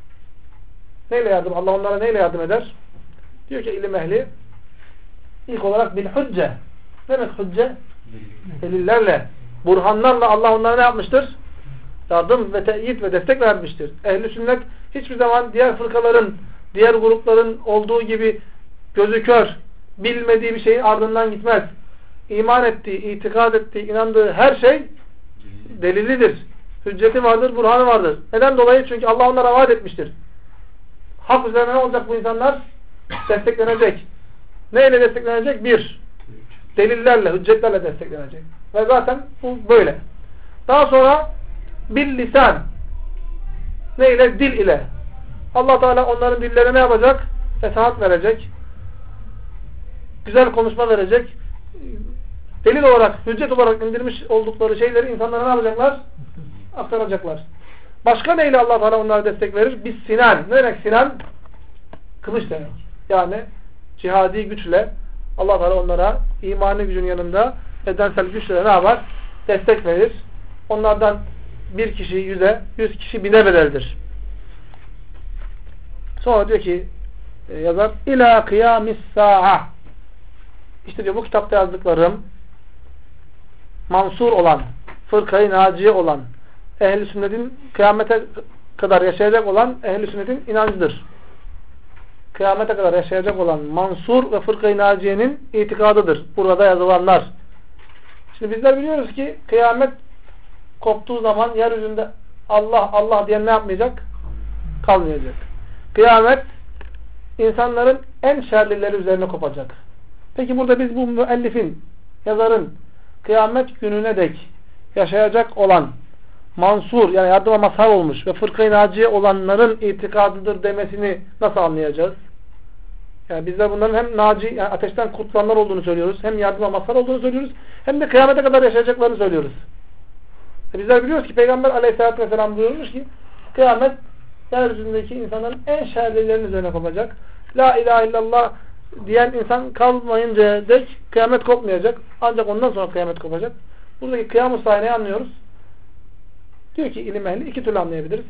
Neyle yardım? Allah onlara neyle yardım eder? Diyor ki ilim ehli ilk olarak bil hücce. Ne demek hücce? Delillerle, burhanlarla Allah onlara ne yapmıştır? Yardım ve teyit ve destek vermiştir. Ehl-i Sünnet hiçbir zaman diğer fırkaların, diğer grupların olduğu gibi gözü kör, bilmediği bir şeyin ardından gitmez. İman ettiği, itikad ettiği, inandığı her şey delilidir. Hücceti vardır, burhanı vardır. Neden dolayı? Çünkü Allah onlara vaat etmiştir. Hak üzerine ne olacak bu insanlar? Desteklenecek. Neyle desteklenecek? Bir, delillerle, hüccetlerle desteklenecek. Ve zaten bu böyle. Daha sonra bil lisan. Neyle? Dil ile. Allah Teala onların dillerine ne yapacak? Fesahat verecek. Güzel konuşma verecek. Delil olarak, hüccet olarak indirmiş oldukları şeyleri insanlara ne yapacaklar? Aktaracaklar. Başka neyle Allah Teala onlara destek verir? Biz sinan. Ne demek sinan? Kılıç demek. Yani cihadi güçle Allah Teala onlara imani gücün yanında bedensel güçle ne yapar? Destek verir. Onlardan bir kişi 100'e, 100 kişi 1000'e bedeldir. Sonra diyor ki yazar İlâ kıyamis sâ'a. İşte diyor bu kitapta yazdıklarım mansur olan, fırkayı naciye olan, ehl-i sünnetin kıyamete kadar yaşayacak olan ehl-i sünnetin inancıdır. Kıyamete kadar yaşayacak olan mansur ve fırkayı naciyenin itikadıdır. Burada yazılanlar. Şimdi bizler biliyoruz ki kıyamet koptuğu zaman yeryüzünde Allah Allah diyen ne yapmayacak? Kalmayacak. Kıyamet insanların en şerlileri üzerine kopacak. Peki burada biz bu müellifin, yazarın kıyamet gününe dek yaşayacak olan mansur yani yardıma mazhar olmuş ve fırkayı naciye olanların itikadıdır demesini nasıl anlayacağız? Yani bizler bunların hem naci yani ateşten kurtulanlar olduğunu söylüyoruz, hem yardıma mazhar olduğunu söylüyoruz, hem de kıyamete kadar yaşayacaklarını söylüyoruz. Bizler biliyoruz ki Peygamber Aleyhisselatü Vesselam buyurmuş ki kıyamet yeryüzündeki insanların en şerlilerinin üzerine kopacak. La ilahe illallah diyen insan kalmayıncaya dek kıyamet kopmayacak. Ancak ondan sonra kıyamet kopacak. Buradaki kıyam-ı sahneyi anlıyoruz. Diyor ki ilim ehli iki türlü anlayabiliriz.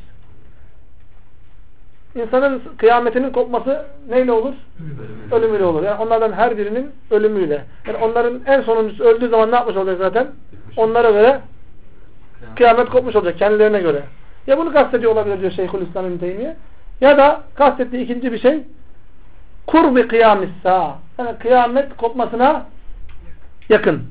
İnsanın kıyametinin kopması neyle olur? Ölümüyle olur. Yani onlardan her birinin ölümüyle. Yani onların en sonuncusu öldüğü zaman ne yapmış olacak zaten? Onlara göre kıyamet kopmuş olacak. Kendilerine göre. Ya bunu kastediyor olabilir diyor Şeyhülislam İbn Teymiye. Ya da kastettiği ikinci bir şey kurbi kıyamissa. Yani kıyamet kopmasına yakın.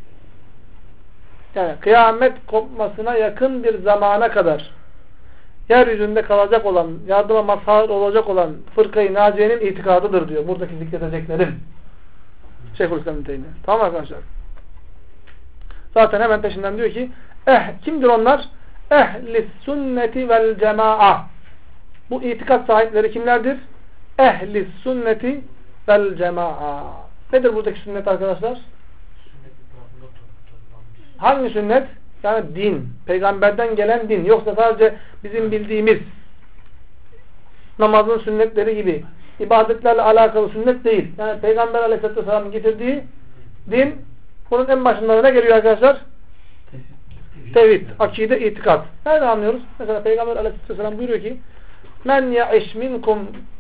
Yani kıyamet kopmasına yakın bir zamana kadar yeryüzünde kalacak olan, yardıma mazhar olacak olan fırkayı naciyenin itikadıdır diyor. Buradaki zikredeceklerim. Şeyhülislam İbn Teymiye. Tamam arkadaşlar. Zaten hemen peşinden diyor ki kimdir onlar? Ehli sünneti vel cema'a. Bu itikat sahipleri kimlerdir? Ehli sünneti vel cema'a. Nedir buradaki sünnet arkadaşlar? Hangi sünnet? Yani din. Peygamberden gelen din. Yoksa sadece bizim bildiğimiz namazın sünnetleri gibi ibadetlerle alakalı sünnet değil. Yani Peygamber Aleyhisselatü Vesselam'ın getirdiği din, bunun en başında ne geliyor arkadaşlar? Tevhid, akide, itikat. Nereden anlıyoruz? Mesela Peygamber Aleyhisselatü Vesselam buyuruyor ki men ya'iş minkum,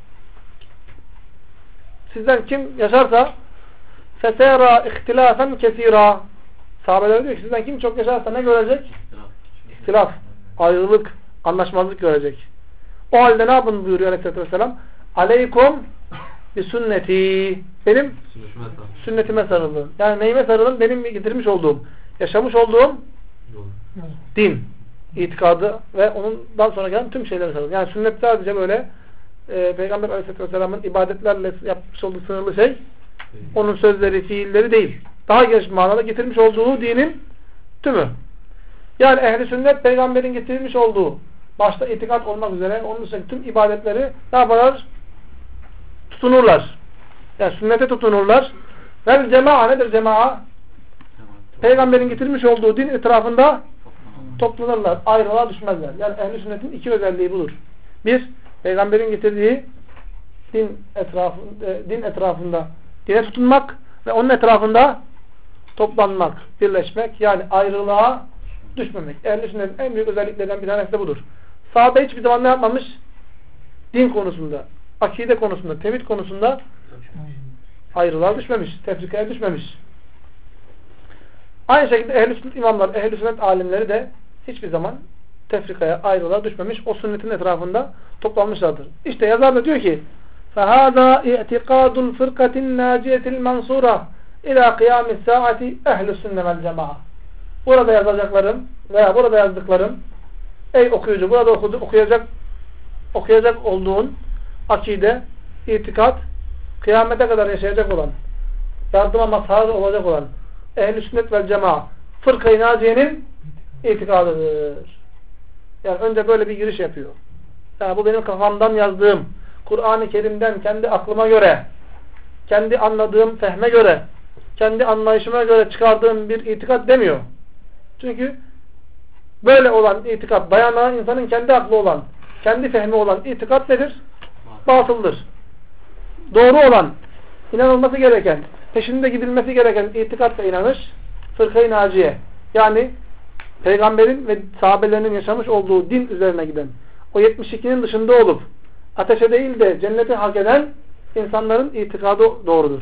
sizden kim yaşarsa fesera ihtilafen kesira. Sahabeler diyor ki sizden kim çok yaşarsa ne görecek? İhtilaf, ayrılık, anlaşmazlık görecek. O halde ne yapın buyuruyor Aleyhisselatü Vesselam? Aleykum bi sünneti. Benim sünnetime sarılın. Yani neyime sarılın? Benim getirmiş olduğum, yaşamış olduğum din, itikadı ve ondan sonra gelen tüm şeylere sarılın. Yani sünnet sadece böyle Peygamber Aleyhisselatü Vesselam'ın ibadetlerle yapmış olduğu sınırlı şey, onun sözleri, fiilleri değil. Daha geniş manada getirmiş olduğu dinin tümü. Yani ehli sünnet Peygamberin getirmiş olduğu, başta itikat olmak üzere onun dışında tüm ibadetleri ne yaparlar? Tutunurlar. Yani sünnete tutunurlar. Ve cema'a nedir cema'a? Peygamberin getirmiş olduğu din etrafında toplanırlar. Ayrılığa düşmezler. Yani ehl-i sünnetin iki özelliği budur. Bir, Peygamberin getirdiği din etrafında dine tutunmak ve onun etrafında toplanmak, birleşmek. Yani ayrılığa düşmemek. Ehl-i sünnetin en büyük özelliklerinden bir tanesi de budur. Sahabe hiçbir zaman ne yapmamış? Din konusunda, akide konusunda, tevhid konusunda ayrılığa düşmemiş, tefrikaya düşmemiş. Aynı şekilde ehl-i sünnet imamlar, ehl-i sünnet alimleri de hiçbir zaman tefrikaya, ayrılığa düşmemiş. O sünnetin etrafında toplanmışlardır. İşte yazar da diyor ki فَهَذَا اِعْتِقَادُ الْفِرْقَةِ النَّاجِيَةِ الْمَنْصُورَةِ اِلَى قِيَامِ السَّاعَةِ اَهْلُ السُنَّةِ وَالْجَمَاعَةِ. Burada yazacaklarım veya burada yazdıklarım, ey okuyucu, burada okuyacak olduğun akide, itikat, kıyamete kadar yaşayacak olan, yardıma mazhar olacak olan ehl-i sünnet vel cema'a, fırkayı naciyenin itikadıdır. Yani önce böyle bir giriş yapıyor. Yani bu benim kafamdan yazdığım, Kur'an-ı Kerim'den kendi aklıma göre, kendi anladığım fehme göre, kendi anlayışıma göre çıkardığım bir itikat demiyor. Çünkü böyle olan itikat, dayanağı insanın kendi aklı olan, kendi fehmi olan itikat nedir? Batıldır. Doğru olan, inanılması gereken, peşinde gidilmesi gereken itikat ve inanış, fırkayı naciye. Yani Peygamberin ve sahabelerinin yaşamış olduğu din üzerine giden, o 72'nin dışında olup, ateşe değil de cenneti hak eden insanların itikadı doğrudur.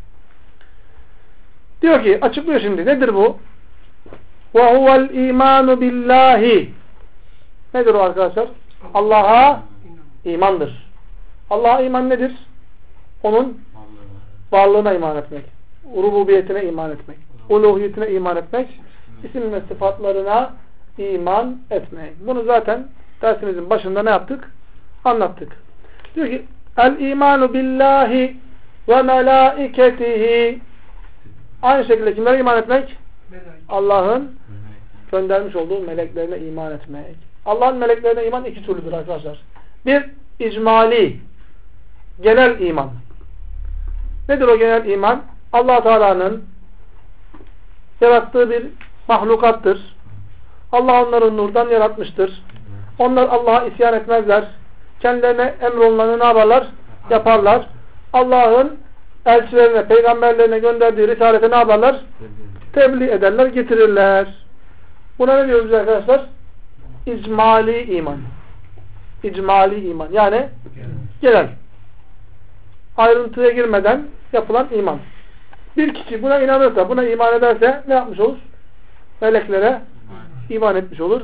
Diyor ki, açıklıyor şimdi. Nedir bu? وَهُوَ الْا۪يمَانُ بِاللّٰهِ. Nedir o arkadaşlar? Allah'a imandır. Allah'a iman nedir? Onun varlığına iman etmek, rububiyetine iman etmek, uluhiyetine iman etmek, isim ve sıfatlarına iman etmek. Bunu zaten dersimizin başında ne yaptık? Anlattık. Diyor ki el-imanu billahi ve melaiketihi. Aynı şekilde kimlere iman etmek? Allah'ın göndermiş olduğu meleklerine iman etmek. Allah'ın meleklerine iman iki türlüdür arkadaşlar. Bir, icmali, genel iman. Nedir o genel iman? Allah Teala'nın yarattığı bir mahlukattır. Allah onları nurdan yaratmıştır. Onlar Allah'a isyan etmezler. Kendilerine emrolunanı ne yaparlar? Yaparlar. Allah'ın elçilerine, peygamberlerine gönderdiği risalete ne yaparlar? Tebliğ ederler, getirirler. Buna ne diyoruz arkadaşlar? İcmali iman. İcmali iman. Yani genel. Ayrıntıya girmeden yapılan iman. Bir kişi buna inanırsa, buna iman ederse ne yapmış olur? Meleklere iman etmiş olur.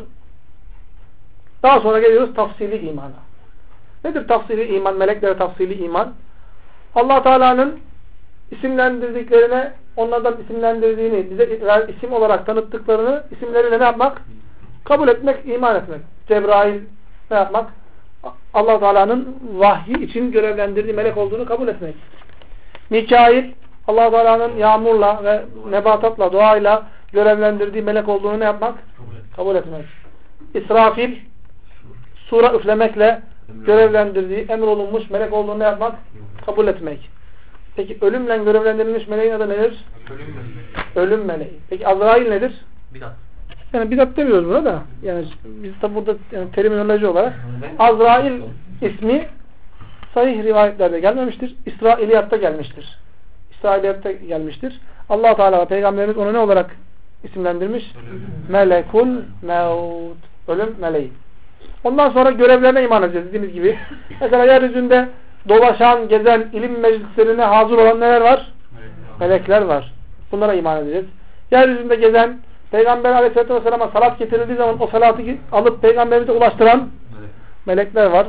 Daha sonra geliyoruz tafsili imana. Nedir tafsili iman? Meleklere tafsili iman. Allah Teala'nın isimlendirdiklerine, onlardan isimlendirdiğini, bize isim olarak tanıttıklarını isimleriyle ne yapmak? Kabul etmek, iman etmek. Cebrail ne yapmak? Allah Teala'nın vahyi için görevlendirdiği melek olduğunu kabul etmek. Mikail, Allah Teala'nın yağmurla ve nebatatla, doğayla görevlendirdiği melek olduğunu ne yapmak? Kabul etmek. İsrafil, sura üflemekle görevlendirdiği, emrolunmuş melek olduğunu ne yapmak? Kabul etmek. Peki ölümle görevlendirilmiş meleğin adı nedir? Ölüm meleği. Peki Azrail nedir? Yani bidat demiyoruz buna da. Yani biz de burada yani terminoloji olarak Azrail ismi sahih rivayetlerde gelmemiştir. İsrailiyatta gelmiştir. İsrailiyatta gelmiştir. Allah Teala ve Peygamberimiz onu ne olarak isimlendirmiş? Melekul Mevt. Ölüm meleği. Ondan sonra görevlerine iman edeceğiz dediğimiz gibi. Mesela yeryüzünde dolaşan, gezen, ilim meclislerine hazır olan neler var? Melekler var. Bunlara iman edeceğiz. Yeryüzünde gezen, Peygamber Aleyhisselatü Vesselam'a salat getirildiği zaman o salatı alıp Peygamberimize ulaştıran melekler var.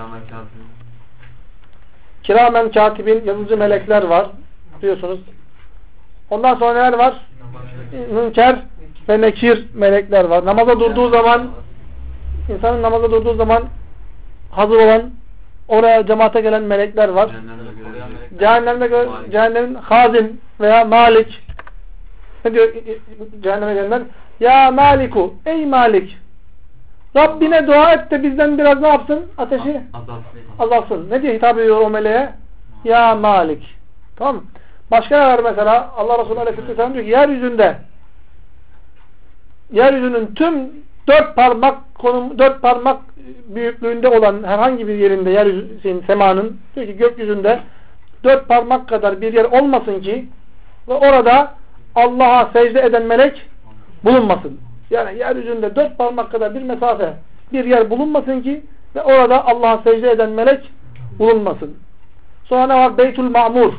Kiramen katibin, yazıcı melekler var. Biliyorsunuz. Ondan sonra neler var? Münker ve nekir melekler var. Namaza durduğu zaman, insanın namaza durduğu zaman hazır olan, oraya cemaate gelen melekler var. Cehennemin hazin veya malik. Ne diyor cehenneme gelenler? Ya maliku, ey malik, Rabbine dua et de bizden biraz ne yapsın? Ateşi azalsın. Ne diye hitap ediyor o meleğe? Ya malik. Tamam mı? Başka ne var mesela? Allah Resulü Aleyhisselam diyor ki yeryüzünün tüm dört parmak büyüklüğünde olan herhangi bir yerinde, yeryüzünün, semanın, diyor ki gökyüzünde 4 parmak kadar bir yer olmasın ki ve orada Allah'a secde eden melek bulunmasın. Yani yeryüzünde 4 parmak kadar bir mesafe, bir yer bulunmasın ki ve orada Allah'a secde eden melek bulunmasın. Sonra ne var? Beytül Ma'mur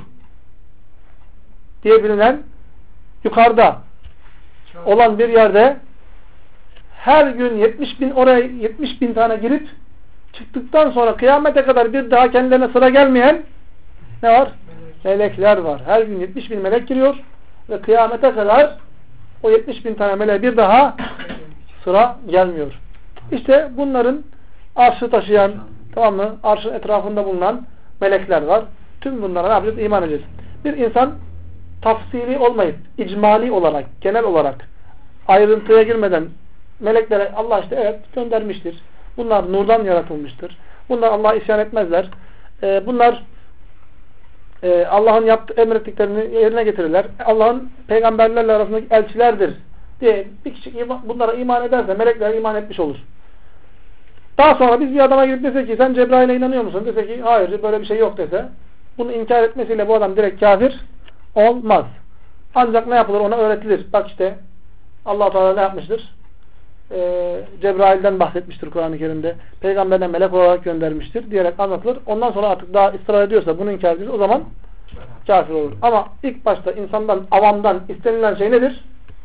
diye bilinen yukarıda olan bir yerde her gün 70 bin tane girip çıktıktan sonra kıyamete kadar bir daha kendilerine sıra gelmeyen ne var? Melekler var. Her gün 70 bin melek giriyor ve kıyamete kadar o 70 bin tane meleğe bir daha sıra gelmiyor. İşte bunların arşı taşıyan, tamam mı? Arşın etrafında bulunan melekler var. Tüm bunlara ne yapacağız? İman edeceğiz. Bir insan tafsili olmayıp, icmali olarak, genel olarak ayrıntıya girmeden meleklere Allah işte evet göndermiştir. Bunlar nurdan yaratılmıştır. Bunlar Allah'a isyan etmezler. Bunlar Allah'ın emrettiklerini yerine getirirler. Allah'ın peygamberlerle arasındaki elçilerdir diye bir kişi bunlara iman ederse meleklere iman etmiş olur. Daha sonra biz bir adama gidip dese ki sen Cebrail'e inanıyor musun? Dese ki hayır böyle bir şey yok dese bunu inkar etmesiyle bu adam direkt kafir olmaz. Ancak ne yapılır? Ona öğretilir. Bak işte Allah Teala ne yapmıştır? Cebrail'den bahsetmiştir Kur'an-ı Kerim'de. Peygamberine melek olarak göndermiştir diyerek anlatılır. Ondan sonra artık daha ısrar ediyorsa, bunu inkar ediyorsa o zaman kafir olur. Ama ilk başta insandan, avamdan istenilen şey nedir?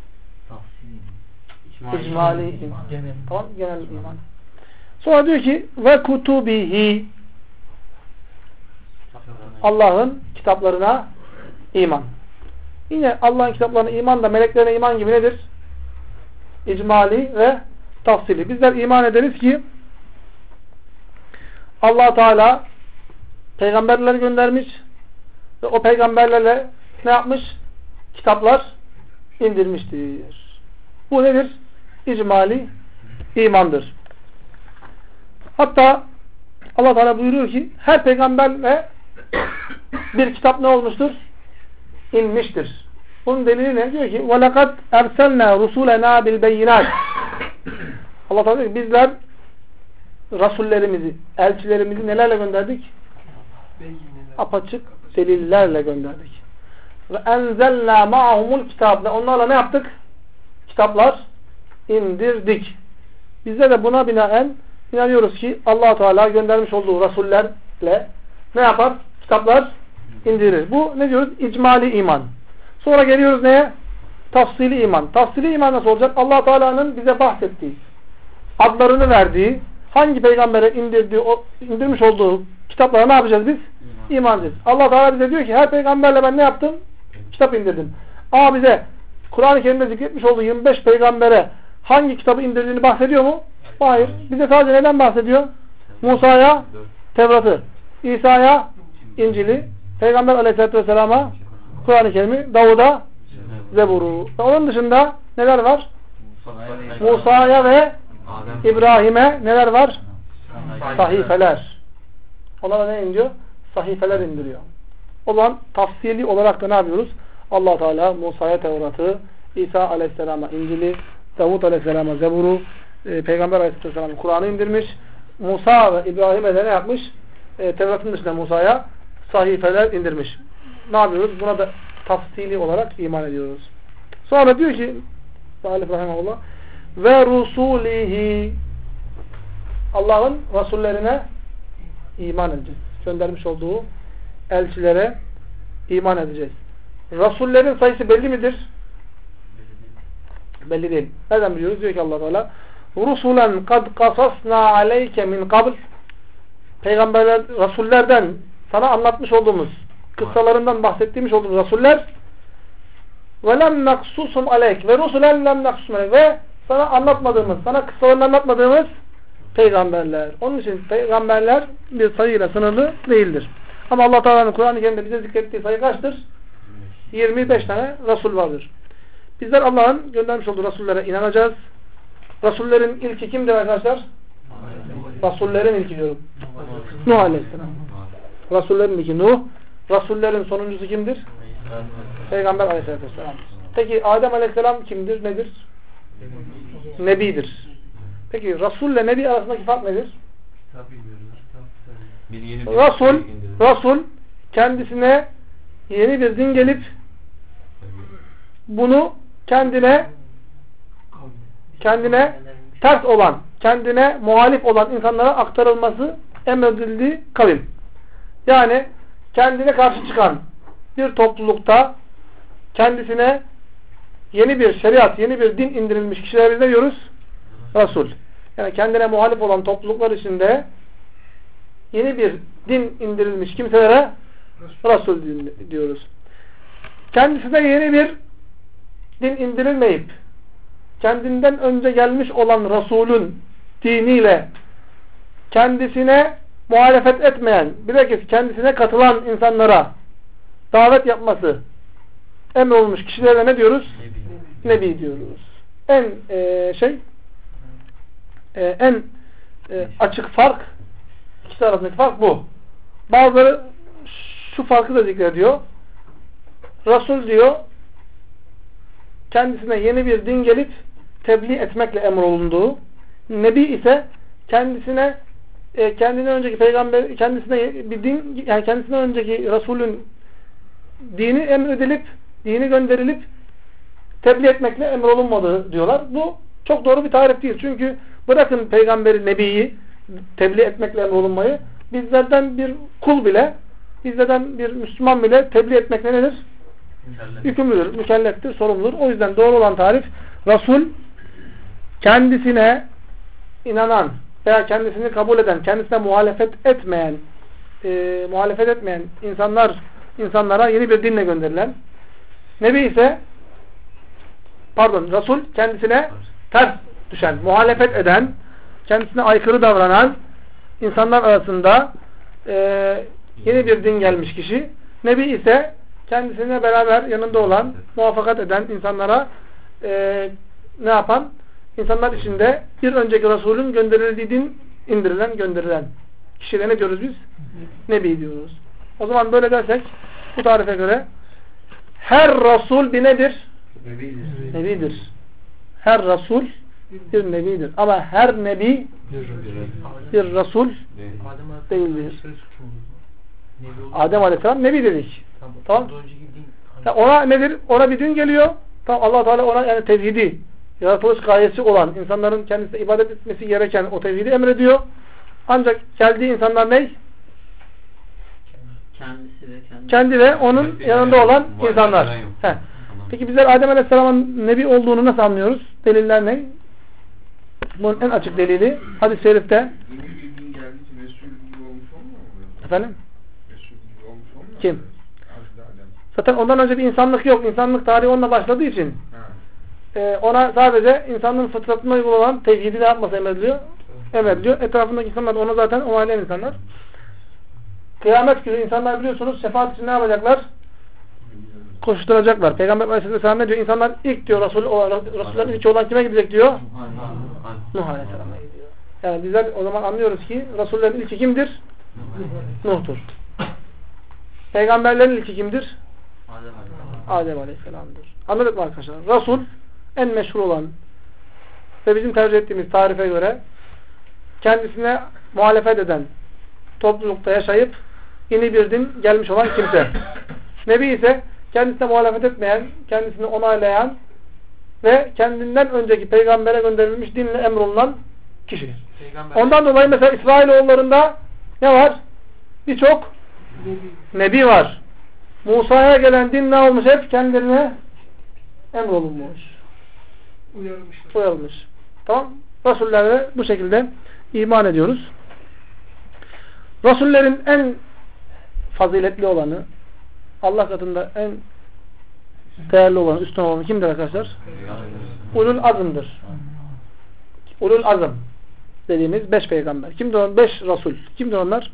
İcmali iman. Tamam, genel iman. Sonra diyor ki ve kutubihi, Allah'ın kitaplarına iman. Yine Allah'ın kitaplarına iman da meleklerine iman gibi nedir? İcmali ve tafsili. Bizler iman ederiz ki Allah Teala peygamberleri göndermiş ve o peygamberlerle ne yapmış? Kitaplar indirmiştir. Bu nedir? İcmali imandır. Hatta Allah Teala buyuruyor ki her peygamberle bir kitap ne olmuştur? İnmiştir. Bunun delili ne? Diyor ki وَلَقَدْ اَرْسَلْنَا رُسُولَنَا بِالْبَيِّنَاتِ Allah Teala diyor ki bizler rasullerimizi, elçilerimizi nelerle gönderdik? Apaçık delillerle gönderdik. Ve enzelna ma'ahumul kitab. Onlarla ne yaptık? Kitaplar indirdik. Bizde de buna binaen inanıyoruz ki Allah Teala göndermiş olduğu rasullerle ne yapar? Kitaplar indirir. Bu ne diyoruz? İcmali iman. Sonra geliyoruz neye? Tafsili iman. Tafsili iman nasıl olacak? Allah Teala'nın bize bahsettiği, adlarını verdiği, hangi peygambere indirmiş olduğu kitaplara ne yapacağız biz? İman edeceğiz. Allah Teala bize diyor ki her peygamberle ben ne yaptım? Kitap indirdim. Ama bize Kur'an-ı Kerim'de zikretmiş olduğu 25 peygambere hangi kitabı indirdiğini bahsediyor mu? Hayır. Bize sadece neden bahsediyor? Musa'ya Tevrat'ı, İsa'ya İncil'i, Peygamber Aleyhisselatü Vesselam'a Kur'an-ı Kerim'i, Davud'a Zebur'u. Onun dışında neler var? Musa'ya ve İbrahim'e neler var? Sahifeler. Onlara ne indiriyor? Sahifeler indiriyor. O zaman tafsili olarak da ne yapıyoruz? Allah Teala Musa'ya Tevrat'ı, İsa Aleyhisselam'a İncil'i, Davud Aleyhisselam'a Zebur'u, Peygamber Aleyhisselam'a Kur'an'ı indirmiş. Musa ve İbrahim'e de ne yapmış? Tevrat'ın dışında Musa'ya sahifeler indirmiş. Ne yapıyoruz? Buna da tafsili olarak iman ediyoruz. Sonra diyor ki Salih Rahimahullah ve rusulihi, Allah'ın Rasullerine iman edeceğiz. Göndermiş olduğu elçilere iman edeceğiz. Rasullerin sayısı belli midir? Belli değil. Nereden biliyoruz? Diyor ki Allah Teala rusulen kad kasasna aleyke min qabl, peygamberler, rasullerden sana anlatmış olduğumuz, kıssalarından bahsettiğimiz olduğumuz rasuller ve lem naksusum aleyk ve rusulen lem naksusum aleyk ve sana anlatmadığımız, sana kıssalarını anlatmadığımız peygamberler. Onun için peygamberler bir sayıyla sınırlı değildir. Ama Allah Teala'nın Kur'an-ı Kerim'de bize zikrettiği sayı kaçtır? 25 tane Resul vardır. Bizler Allah'ın göndermiş olduğu Resullere inanacağız. Resullerin ilki kimdir arkadaşlar? Resullerin ilki diyorum. Nuh Aleyhisselam. Resullerin ilki Nuh. Resullerin sonuncusu kimdir? Peygamber Aleyhisselam. Peki Adem Aleyhisselam kimdir? Nedir? Nebidir. Peki Resul ile Nebi arasındaki fark nedir? Resul kendisine yeni bir din gelip bunu kendine ters olan, kendine muhalif olan insanlara aktarılması emredildiği kavim. Yani kendine karşı çıkan bir toplulukta kendisine yeni bir şeriat, yeni bir din indirilmiş kişilere biz ne diyoruz? Resul. Yani kendine muhalif olan topluluklar içinde yeni bir din indirilmiş kimselere Resul diyoruz. Kendisine yeni bir din indirilmeyip kendinden önce gelmiş olan Resul'ün diniyle kendisine muhalefet etmeyen, bilakis kendisine katılan insanlara davet yapması emrolunmuş kişilere ne diyoruz? Nebi diyoruz. En açık fark, ikisi arasındaki fark bu. Bazıları şu farkı da zikrediyor. Resul diyor kendisine yeni bir din gelip tebliğ etmekle emrolunduğu, Nebi ise kendinden önceki peygamber, kendisine bir din, yani kendisinden önceki Resulün dini emredilip, dini gönderilip tebliğ etmekle emrolunmadığı diyorlar. Bu çok doğru bir tarif değil. Çünkü bırakın peygamberi, nebiyi tebliğ etmekle emrolunmayı, bizlerden bir kul bile, bizlerden bir Müslüman bile tebliğ etmekle nedir? Yükümlüdür, mükelleftir, sorumludur. O yüzden doğru olan tarif, Resul kendisine inanan veya kendisini kabul eden, kendisine muhalefet etmeyen insanlara yeni bir dinle gönderilen. Nebi ise Resul kendisine ters düşen, muhalefet eden, kendisine aykırı davranan insanlar arasında yeni bir din gelmiş kişi. Nebi ise kendisine beraber yanında olan, muvaffakat eden insanlara ne yapan? İnsanlar içinde bir önceki Resulün gönderildiği din gönderilen kişilere ne diyoruz biz? Nebi diyoruz. O zaman böyle dersek bu tarife göre her Resul bir nedir? Nebidir. Her Resul bir nebidir. Ama her nebi bir Resul değildir. Adem Aleyhisselam nebi dedik. Tamam. Ona nedir? Ona bir din geliyor. Tamam, Allah Teala ona yani tevhidi, yaratılış gayesi olan insanların kendisine ibadet etmesi gereken o tevhidi emrediyor. Ancak geldiği insanlar ne? Kendi ve onun yanında olan insanlar. Peki bizler Adem Aleyhisselam'ın nebi olduğunu nasıl anlıyoruz? Deliller ne? Bunun en açık delili hadis-i şerifte. Efendim? Kim? Zaten ondan önce bir insanlık yok. İnsanlık tarihi onunla başladığı için ona sadece insanlığın fıtratına uygulanan tevhidi ne yapması emrediliyor? Emrediliyor. Etrafındaki insanlar ona zaten onaylayan insanlar. Kıyamet günü insanlar biliyorsunuz şefaat için ne yapacaklar? Koşturacaklar. Peygamber Aleyhisselam ne diyor? İnsanlar ilk diyor Resullerin ilki olan kime gidecek diyor? Nuh Aleyhisselam'a gidiyor. Yani bizler o zaman anlıyoruz ki Resullerin ilki kimdir? Nuh'tur. Peygamberlerin ilki kimdir? Adem Aleyhisselam'dır. Anladık mı arkadaşlar? Resul en meşhur olan ve bizim tercih ettiğimiz tarife göre kendisine muhalefet eden, toplulukta yaşayıp yeni bir din gelmiş olan kimse. Nebi ise kendisine muhalefet etmeyen, kendisini onaylayan ve kendinden önceki peygambere gönderilmiş dinle emrolunan kişi. Ondan dolayı mesela İsrailoğullarında ne var? Birçok nebi var. Musa'ya gelen din ne olmuş? Hep kendilerine emrolunmuş. Uyarılmış. Tamam. Resullerle bu şekilde iman ediyoruz. Resullerin en faziletli olanı, Allah katında en değerli olanı, üstün olanı kimdir arkadaşlar? Ulul azımdır. Ulul azım dediğimiz 5 peygamber. Kimdir onlar? 5 Resul. Kimdir onlar?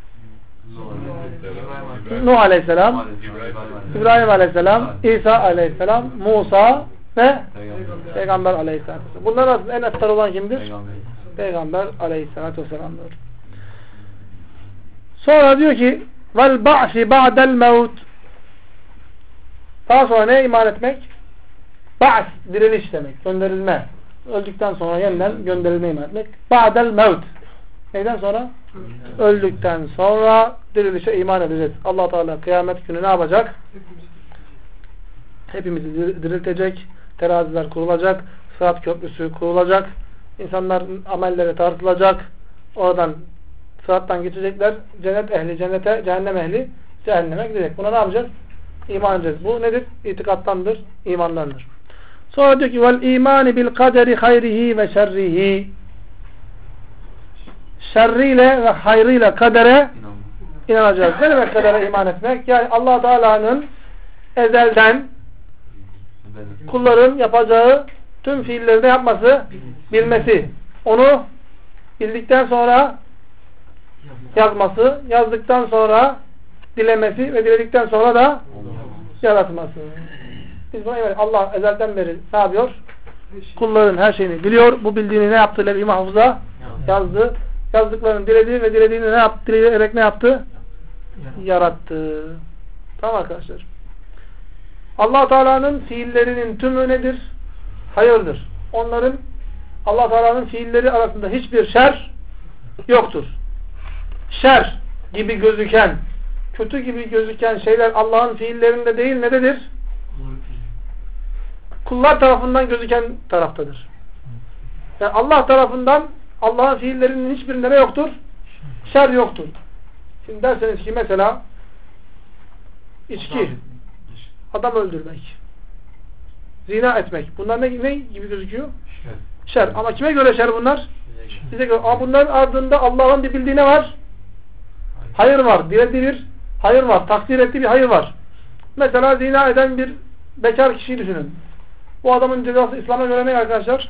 Nuh Aleyhisselam, İbrahim Aleyhisselam, İsa Aleyhisselam, Musa ve Peygamber Aleyhisselam. Bunlar arasında en eftar olan kimdir? Peygamber Aleyhisselatü Vesselam'dır. Sonra diyor ki vel ba'si ba'del mevt. Daha sonra neye iman etmek? Ba's, diriliş demek. Gönderilme. Öldükten sonra yeniden gönderilme iman etmek. Ba'del mevt. Neyden sonra? Öldükten sonra dirilişe iman edeceğiz. Allah Teala kıyamet günü ne yapacak? Hepimizi diriltecek. Teraziler kurulacak. Sırat köprüsü kurulacak. İnsanlar amelleri tartılacak. Oradan sırattan geçecekler. Cennet ehli cennete, cehennem ehli cehenneme gidecek. Buna ne yapacağız? İman edeceğiz. Bu nedir? İtikattandır, imandandır. Sonra diyor ki vel imani bil kaderi hayrihi ve şerrihi. Şerriyle ve hayrıyla kadere inanacağız. Ne demek kadere iman etmek? Yani Allah Teala'nın ezelden kulların yapacağı tüm fiilleri yapması, bilmesi. Onu bildikten sonra yazması, yazdıktan sonra dilemesi ve diledikten sonra da yaratması. Biz buna emanet. Allah ezelden beri ne yapıyor? Kulların her şeyini biliyor. Bu bildiğini ne yaptı? Levh-i Mahfuz'a yazdı. Yazdıklarını diledi ve dilediğini ne yaptı? Dileyerek ne yaptı? Yarattı. Tamam arkadaşlar. Allah Teala'nın fiillerinin tümü nedir? Hayırdır. Onların Allah Teala'nın fiilleri arasında hiçbir şer yoktur. Şer gibi gözüken, kötü gibi gözüken şeyler Allah'ın fiillerinde değil nededir? Kullar tarafından gözüken taraftadır. Yani Allah tarafından Allah'ın fiillerinin hiçbirinde ne yoktur? Şer yoktur. Şimdi derseniz ki mesela içki, adam öldürmek, zina etmek. Bunlar ne gibi gözüküyor? Şer. Ama kime göre şer bunlar? Bize göre. Ama bunların ardında Allah'ın bir bildiği ne var? Hayır var. Dilediği bir hayır var. Takdir ettiği bir hayır var. Mesela zina eden bir bekar kişiyi düşünün. Bu adamın cezası İslam'a göre ne arkadaşlar?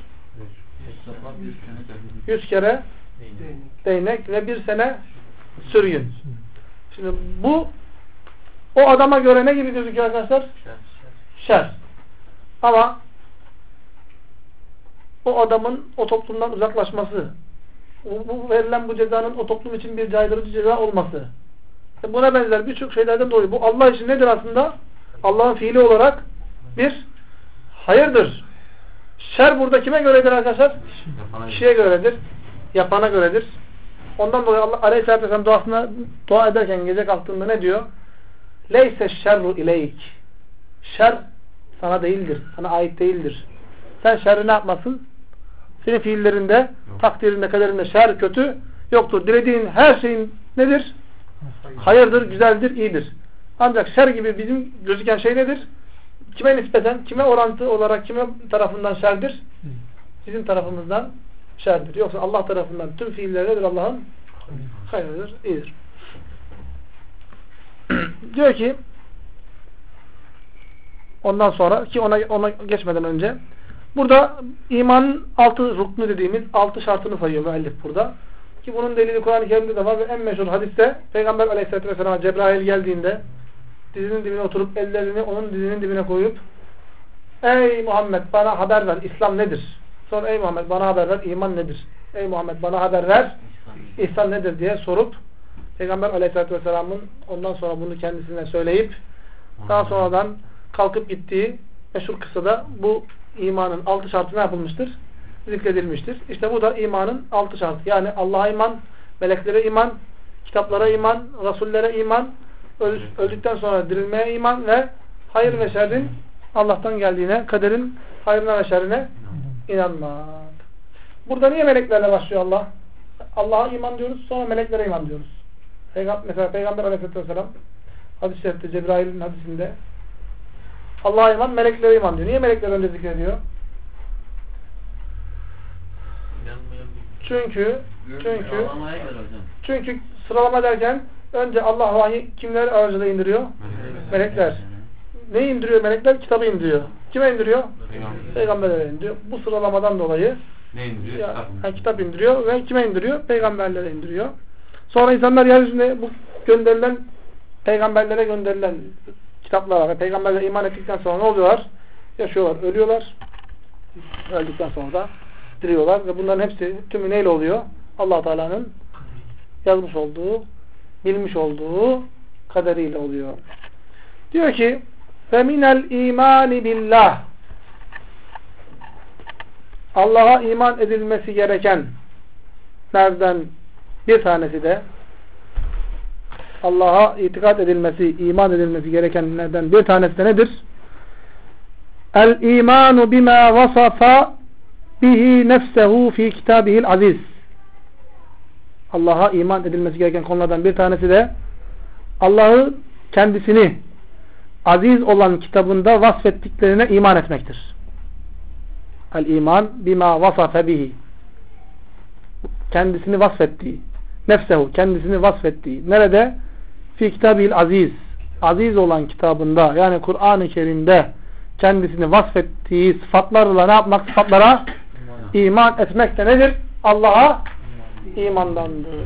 100 kere değnek ve 1 sene sürgün. Şimdi bu o adama göre ne gibi gözüküyor arkadaşlar? Şer. Ama o adamın o toplumdan uzaklaşması, bu verilen bu cezanın o toplum için bir caydırıcı ceza olması, buna benzer birçok şeylerden dolayı bu Allah için nedir aslında? Allah'ın fiili olarak bir hayırdır. Şer burada kime göredir arkadaşlar? Kişiye göredir. Yapana göredir. Ondan dolayı Allah Aleyhisselatü Vesselam duasına dua ederken gece kalktığında ne diyor? Leyse şerru ileyk. Şer sana değildir. Sana ait değildir. Sen şerri ne yapmasın? Senin fiillerinde, takdirinde, kaderinde şer, kötü yoktur. Dilediğin her şeyin nedir? Hayırdır, güzeldir, iyidir. Ancak şer gibi bizim gözüken şey nedir? Kime nispeten, kime orantı olarak, kime tarafından şerdir? Bizim tarafımızdan şerdir. Yoksa Allah tarafından tüm fiiller nedir? Allah'ın hayırdır, iyidir. Diyor ki ondan sonra ki ona geçmeden önce burada imanın 6 ruknu dediğimiz 6 şartını sayıyor müellif burada. Ki bunun delili Kur'an-ı Kerim'de de var ve en meşhur hadiste Peygamber Aleyhisselatü Vesselam'a Cebrail geldiğinde dizinin dibine oturup ellerini onun dizinin dibine koyup ey Muhammed bana haber ver İslam nedir? Sonra ey Muhammed bana haber ver iman nedir? Ey Muhammed bana haber ver ihsan nedir diye sorup Peygamber Aleyhisselatü Vesselam'ın ondan sonra bunu kendisine söyleyip daha sonradan kalkıp gittiği meşhur kıssada bu imanın 6 şartı ne yapılmıştır? zikredilmiştir. İşte bu da imanın 6 şartı. Yani Allah'a iman, meleklere iman, kitaplara iman, rasullere iman, öldükten sonra dirilmeye iman ve hayır ve şerrin Allah'tan geldiğine, kaderin hayrına ve şerrine inanmak. Burada niye meleklerle başlıyor Allah? Allah'a iman diyoruz, sonra meleklere iman diyoruz. Mesela Peygamber Aleyhisselam hadis-i şerifte, Cebrail'in hadisinde Allah'a iman, meleklere iman diyor. Niye melekler önce zikrediyor? Çünkü sıralama derken önce Allah vahiy kimler aracılığıyla indiriyor? Melekler. Ne indiriyor melekler? Kitabı indiriyor. Kime indiriyor? Peygamberlere indiriyor. Bu sıralamadan dolayı ne indiriyor? Kitap indiriyor ve kime indiriyor? Peygamberlere indiriyor. Sonra insanlar yeryüzünde bu gönderilen peygamberlere gönderilen kitaplara ve peygamberlere iman ettikten sonra ne oluyorlar? Yaşıyorlar, ölüyorlar. Öldükten sonra da diriliyorlar ve bunların hepsi tümü neyle oluyor? Allah Teala'nın yazmış olduğu, bilmiş olduğu kaderiyle oluyor. Diyor ki فَمِنَ الْا۪يمَانِ billah, Allah'a iman edilmesi gerekenlerden bir tanesi de, Allah'a itikat edilmesi, iman edilmesi gerekenlerden bir tanesi de nedir? El-imanu bima vasafa bihi nefsehu fi kitabihil aziz. Allah'a iman edilmesi gereken konulardan bir tanesi de Allah'ı kendisini aziz olan kitabında vasfettiklerine iman etmektir. El-iman bima vasafe bihi, kendisini vasfettiği, nefsehu, kendisini vasfettiği. Nerede? Fi kitabihil aziz, aziz olan kitabında, yani Kur'an-ı Kerim'de kendisini vasfettiği sıfatlarla ne yapmak? Sıfatlara iman etmek de nedir? Allah'a imandandır.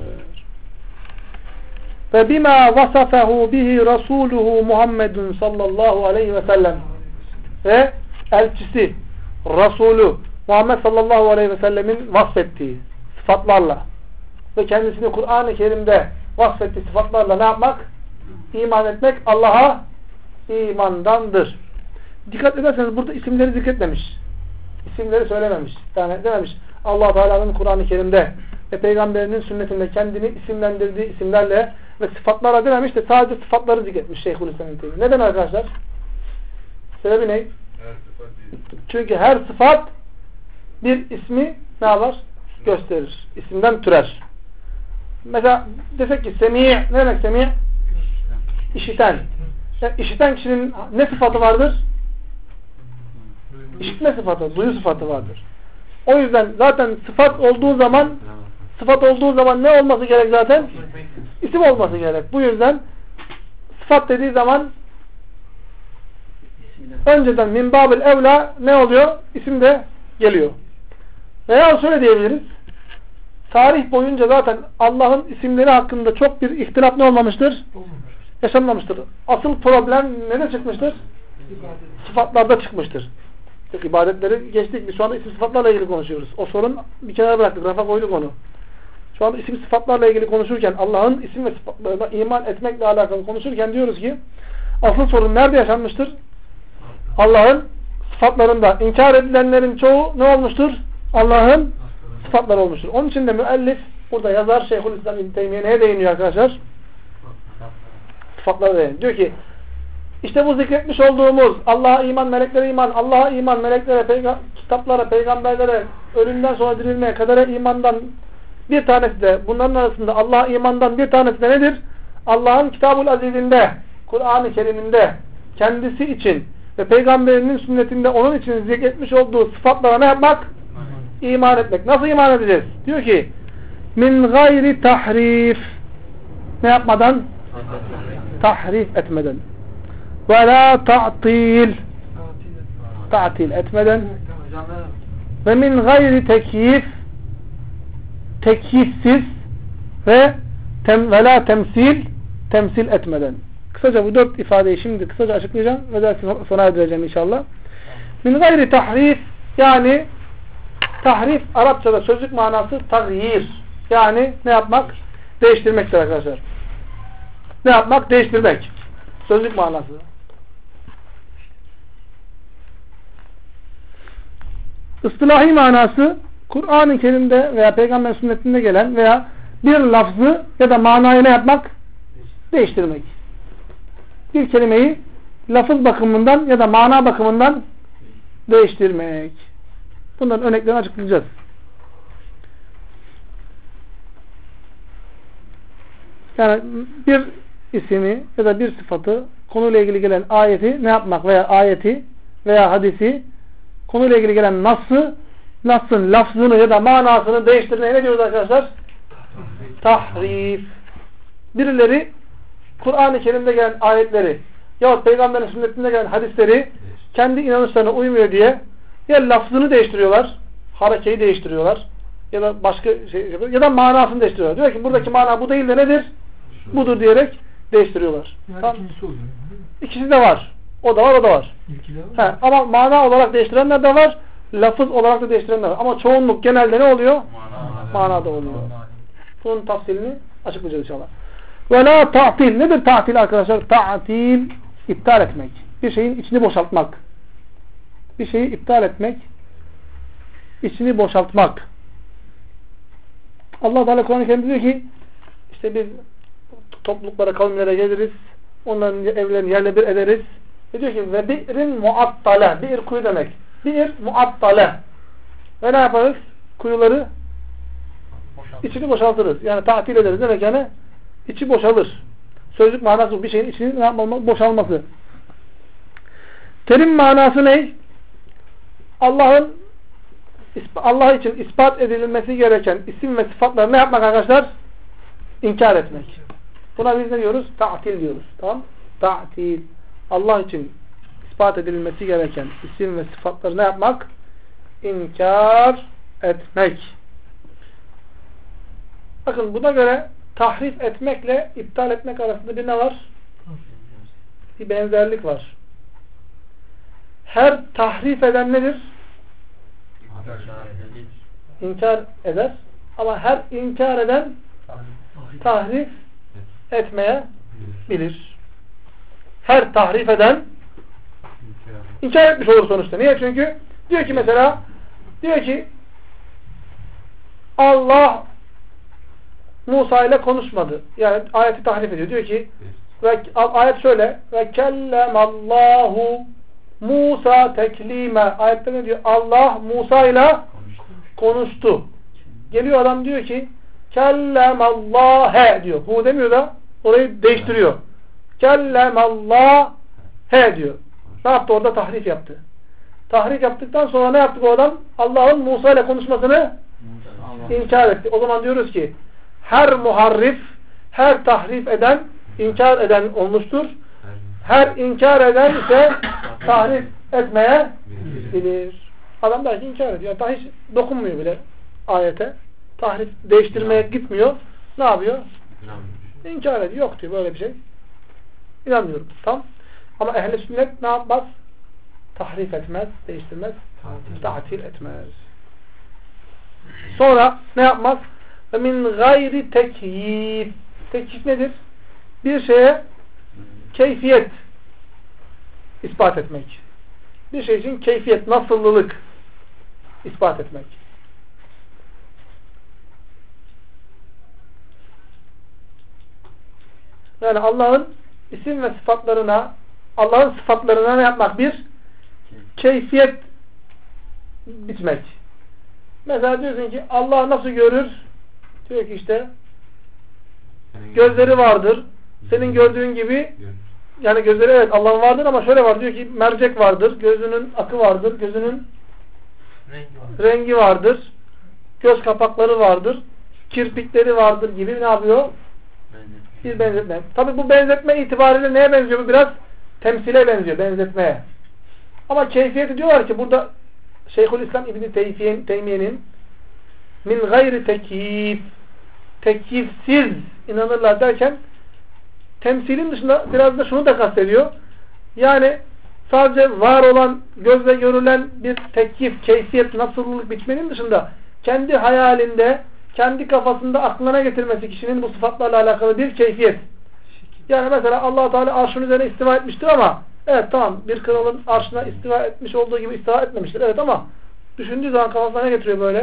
Ve bima vasafahu bihi rasuluhu Muhammedun sallallahu aleyhi ve sellem, ve elçisi, Resulü Muhammed sallallahu aleyhi ve sellemin vasfettiği sıfatlarla ve kendisini Kur'an-ı Kerim'de vasfettiği sıfatlarla ne yapmak? İman etmek Allah'a imandandır. Dikkat ederseniz burada isimleri zikretmemiş. İsimleri söylememiş. Yani dememiş Allah Teala'nın Kur'an-ı Kerim'de ve Peygamberinin sünnetinde kendini isimlendirdiği isimlerle ve sıfatlarla dememiş de sadece sıfatları zikretmiş Şeyhülislam'ın Teymi. Neden arkadaşlar? Sebebi ne? Çünkü her sıfat bir ismi ne yapar? Gösterir. İsimden türer. Mesela desek ki Semi', ne demek Semi'? İşiten. Yani işiten kişinin ne sıfatı vardır? İşitme sıfatı, duyu sıfatı vardır. O yüzden zaten sıfat olduğu zaman ne olması gerek zaten? İsim olması gerek. Bu yüzden sıfat dediği zaman önceden min babil evla ne oluyor? İsim de geliyor. Veya şöyle diyebiliriz. Tarih boyunca zaten Allah'ın isimleri hakkında çok bir ihtilaf ne olmamıştır? Yaşanmamıştır. Asıl problem nerede çıkmıştır? Sıfatlarda çıkmıştır. İbadetleri geçtik. Biz şu anda isim sıfatlarla ilgili konuşuyoruz. O sorun bir kenara bıraktık. Rafa koyduk onu. Şu anda isim sıfatlarla ilgili konuşurken, Allah'ın isim ve sıfatlarına iman etmekle alakalı konuşurken diyoruz ki asıl sorun nerede yaşanmıştır? Allah'ın sıfatlarında. İnkar edilenlerin çoğu ne olmuştur? Allah'ın sıfatları olmuştur. Onun için de müellif burada yazar Şeyhülislam İbn Teymiye neye değiniyor arkadaşlar? Sıfatlara değiniyor. Diyor ki İşte bu zikretmiş olduğumuz Allah'a iman, meleklere iman, Allah'a iman, meleklere, kitaplara, peygamberlere, ölümden sonra dirilmeye, kadere imandan bir tanesi de, bunların arasında Allah'a imandan bir tanesi de nedir? Allah'ın Kitab-ül Aziz'inde, Kur'an-ı Kerim'inde kendisi için ve peygamberinin sünnetinde onun için zikretmiş olduğu sıfatlara ne yapmak? İman etmek. Nasıl iman edeceğiz? Diyor ki min gayri tahrif, ne yapmadan? Tahrif etmeden. Ve la ta'til etmeden, ve min gayri tekyif, tekyifsiz ve la temsil etmeden. Kısaca bu 4 ifadeyi şimdi kısaca açıklayacağım ve dersi sona erdireceğim inşallah. Min gayri tahrif, yani tahrif Arapçada sözlük manası tagyir, yani ne yapmak? Değiştirmektir arkadaşlar. Ne yapmak? Değiştirmek. Sözlük manası. İstilahi manası Kur'an-ı Kerim'de veya Peygamber sünnetinde gelen veya bir lafzı ya da manayı ne yapmak? Değiştirmek. Bir kelimeyi lafız bakımından ya da mana bakımından değiştirmek. Bunların örneklerini açıklayacağız. Yani bir ismi ya da bir sıfatı, konuyla ilgili gelen ayeti ne yapmak veya ayeti veya hadisi, konuyla ilgili gelen nas'ın lafzını ya da manasını değiştirmeye ne diyoruz arkadaşlar? Tahrif. Birileri Kur'an-ı Kerim'de gelen ayetleri yahut Peygamber'in sünnetinde gelen hadisleri kendi inanışlarına uymuyor diye ya lafzını değiştiriyorlar, harekeyi değiştiriyorlar ya da başka şey ya da manasını değiştiriyorlar. Diyor ki buradaki mana bu değil de nedir? Budur diyerek değiştiriyorlar. Yani tamam. ikincisi oluyor. İkisi de var. O da var, o da var. İlki de var. Ama mana olarak değiştirenler de var. Lafız olarak da değiştirenler var. Ama çoğunluk genelde ne oluyor? Manada oluyor. Bunun tafsilini açıklayacağız inşallah. Ve la ta'til. Nedir ta'til arkadaşlar? Ta'til, iptal etmek. Bir şeyin içini boşaltmak. Bir şeyi iptal etmek, içini boşaltmak. Allah Teala Kur'an-ı Kerim'de diyor ki işte biz topluluklara, kavimlere geliriz. Onların evlerini yerle bir ederiz. Ve diyor ki ve bi'rin muattale. Bi'r kuyu demek. Bi'r muattale. Ve ne yaparız? Kuyuları içini boşaltırız. Yani ta'til ederiz. Demek yani içi boşalır. Sözlük manası bu. Bir şeyin içinin ne yapmaması? Boşalması. Terim manası ne? Allah için ispat edilmesi gereken isim ve sıfatları ne yapmak arkadaşlar? İnkar etmek. Buna biz ne diyoruz? Ta'til diyoruz. Tamam? Ta'til. Allah için ispat edilmesi gereken isim ve sıfatları ne yapmak? İnkar etmek. Bakın buna göre tahrif etmekle iptal etmek arasında bir ne var? Bir benzerlik var. Her tahrif eden nedir? İnkar eder. Ama her inkar eden tahrif etmeye bilir. Her tahrif eden inkar etmiş olur sonuçta. Niye? Çünkü diyor ki mesela Allah Musa ile konuşmadı. Yani ayeti tahrif ediyor. Diyor ki ayet şöyle ve kellemallahu Musa teklime. Ayette ne diyor? Allah Musa ile konuştu. Geliyor adam diyor ki kellemallâhe diyor. Hu demiyor da orayı değiştiriyor. Kellemallâhe diyor. Ne yaptı? Orada tahrif yaptı. Tahrif yaptıktan sonra ne yaptı bu adam? Allah'ın Musa ile konuşmasını inkar etti. O zaman diyoruz ki her muharrif, her tahrif eden, inkar eden olmuştur. Her inkar eden ise tahrif etmeye bilir. Adam belki inkar ediyor. Yani hiç dokunmuyor bile ayete. Tahrif değiştirmeye gitmiyor. Ne yapıyor? İnkar ediyor. Yok diyor böyle bir şey. İnanmıyorum. Tamam. Ama ehl-i sünnet ne yapmaz? Tahrif etmez, değiştirmez, ta'til etmez. Sonra ne yapmaz? Ve min gayri tekyif. Tekyif nedir? Bir şeye keyfiyet ispat etmek. Bir şey için keyfiyet, nasıllılık ispat etmek. Yani Allah'ın isim ve sıfatlarına, Allah'ın sıfatlarına ne yapmak? Bir keyfiyet bitmek. Mesela diyorsun ki Allah nasıl görür? Diyor ki işte gözleri vardır. Senin gördüğün gibi yani gözleri evet Allah'ın vardır ama şöyle var. Diyor ki mercek vardır. Gözünün akı vardır. Gözünün rengi vardır. Göz kapakları vardır. Kirpikleri vardır gibi ne yapıyor? Bir benzetme. Tabi bu benzetme itibariyle neye benziyor? Bu biraz temsile benziyor. Benzetmeye. Ama keyfiyeti diyorlar ki burada Şeyhülislam İbn-i Teymiye'nin min gayri tekyif tekyifsiz inanırlar derken temsilin dışında biraz da şunu da kastediyor. Yani sadece var olan, gözle görülen bir tekyif, keyfiyet, nasıllılık biçmenin dışında kendi hayalinde, kendi kafasında aklına getirmesi kişinin bu sıfatlarla alakalı bir keyfiyet. Yani mesela Allah Teala arşın üzerine istiva etmiştir ama evet tamam bir kralın arşına istiva etmiş olduğu gibi istiva etmemiştir. Evet ama düşündüğü zaman kafasına ne getiriyor böyle?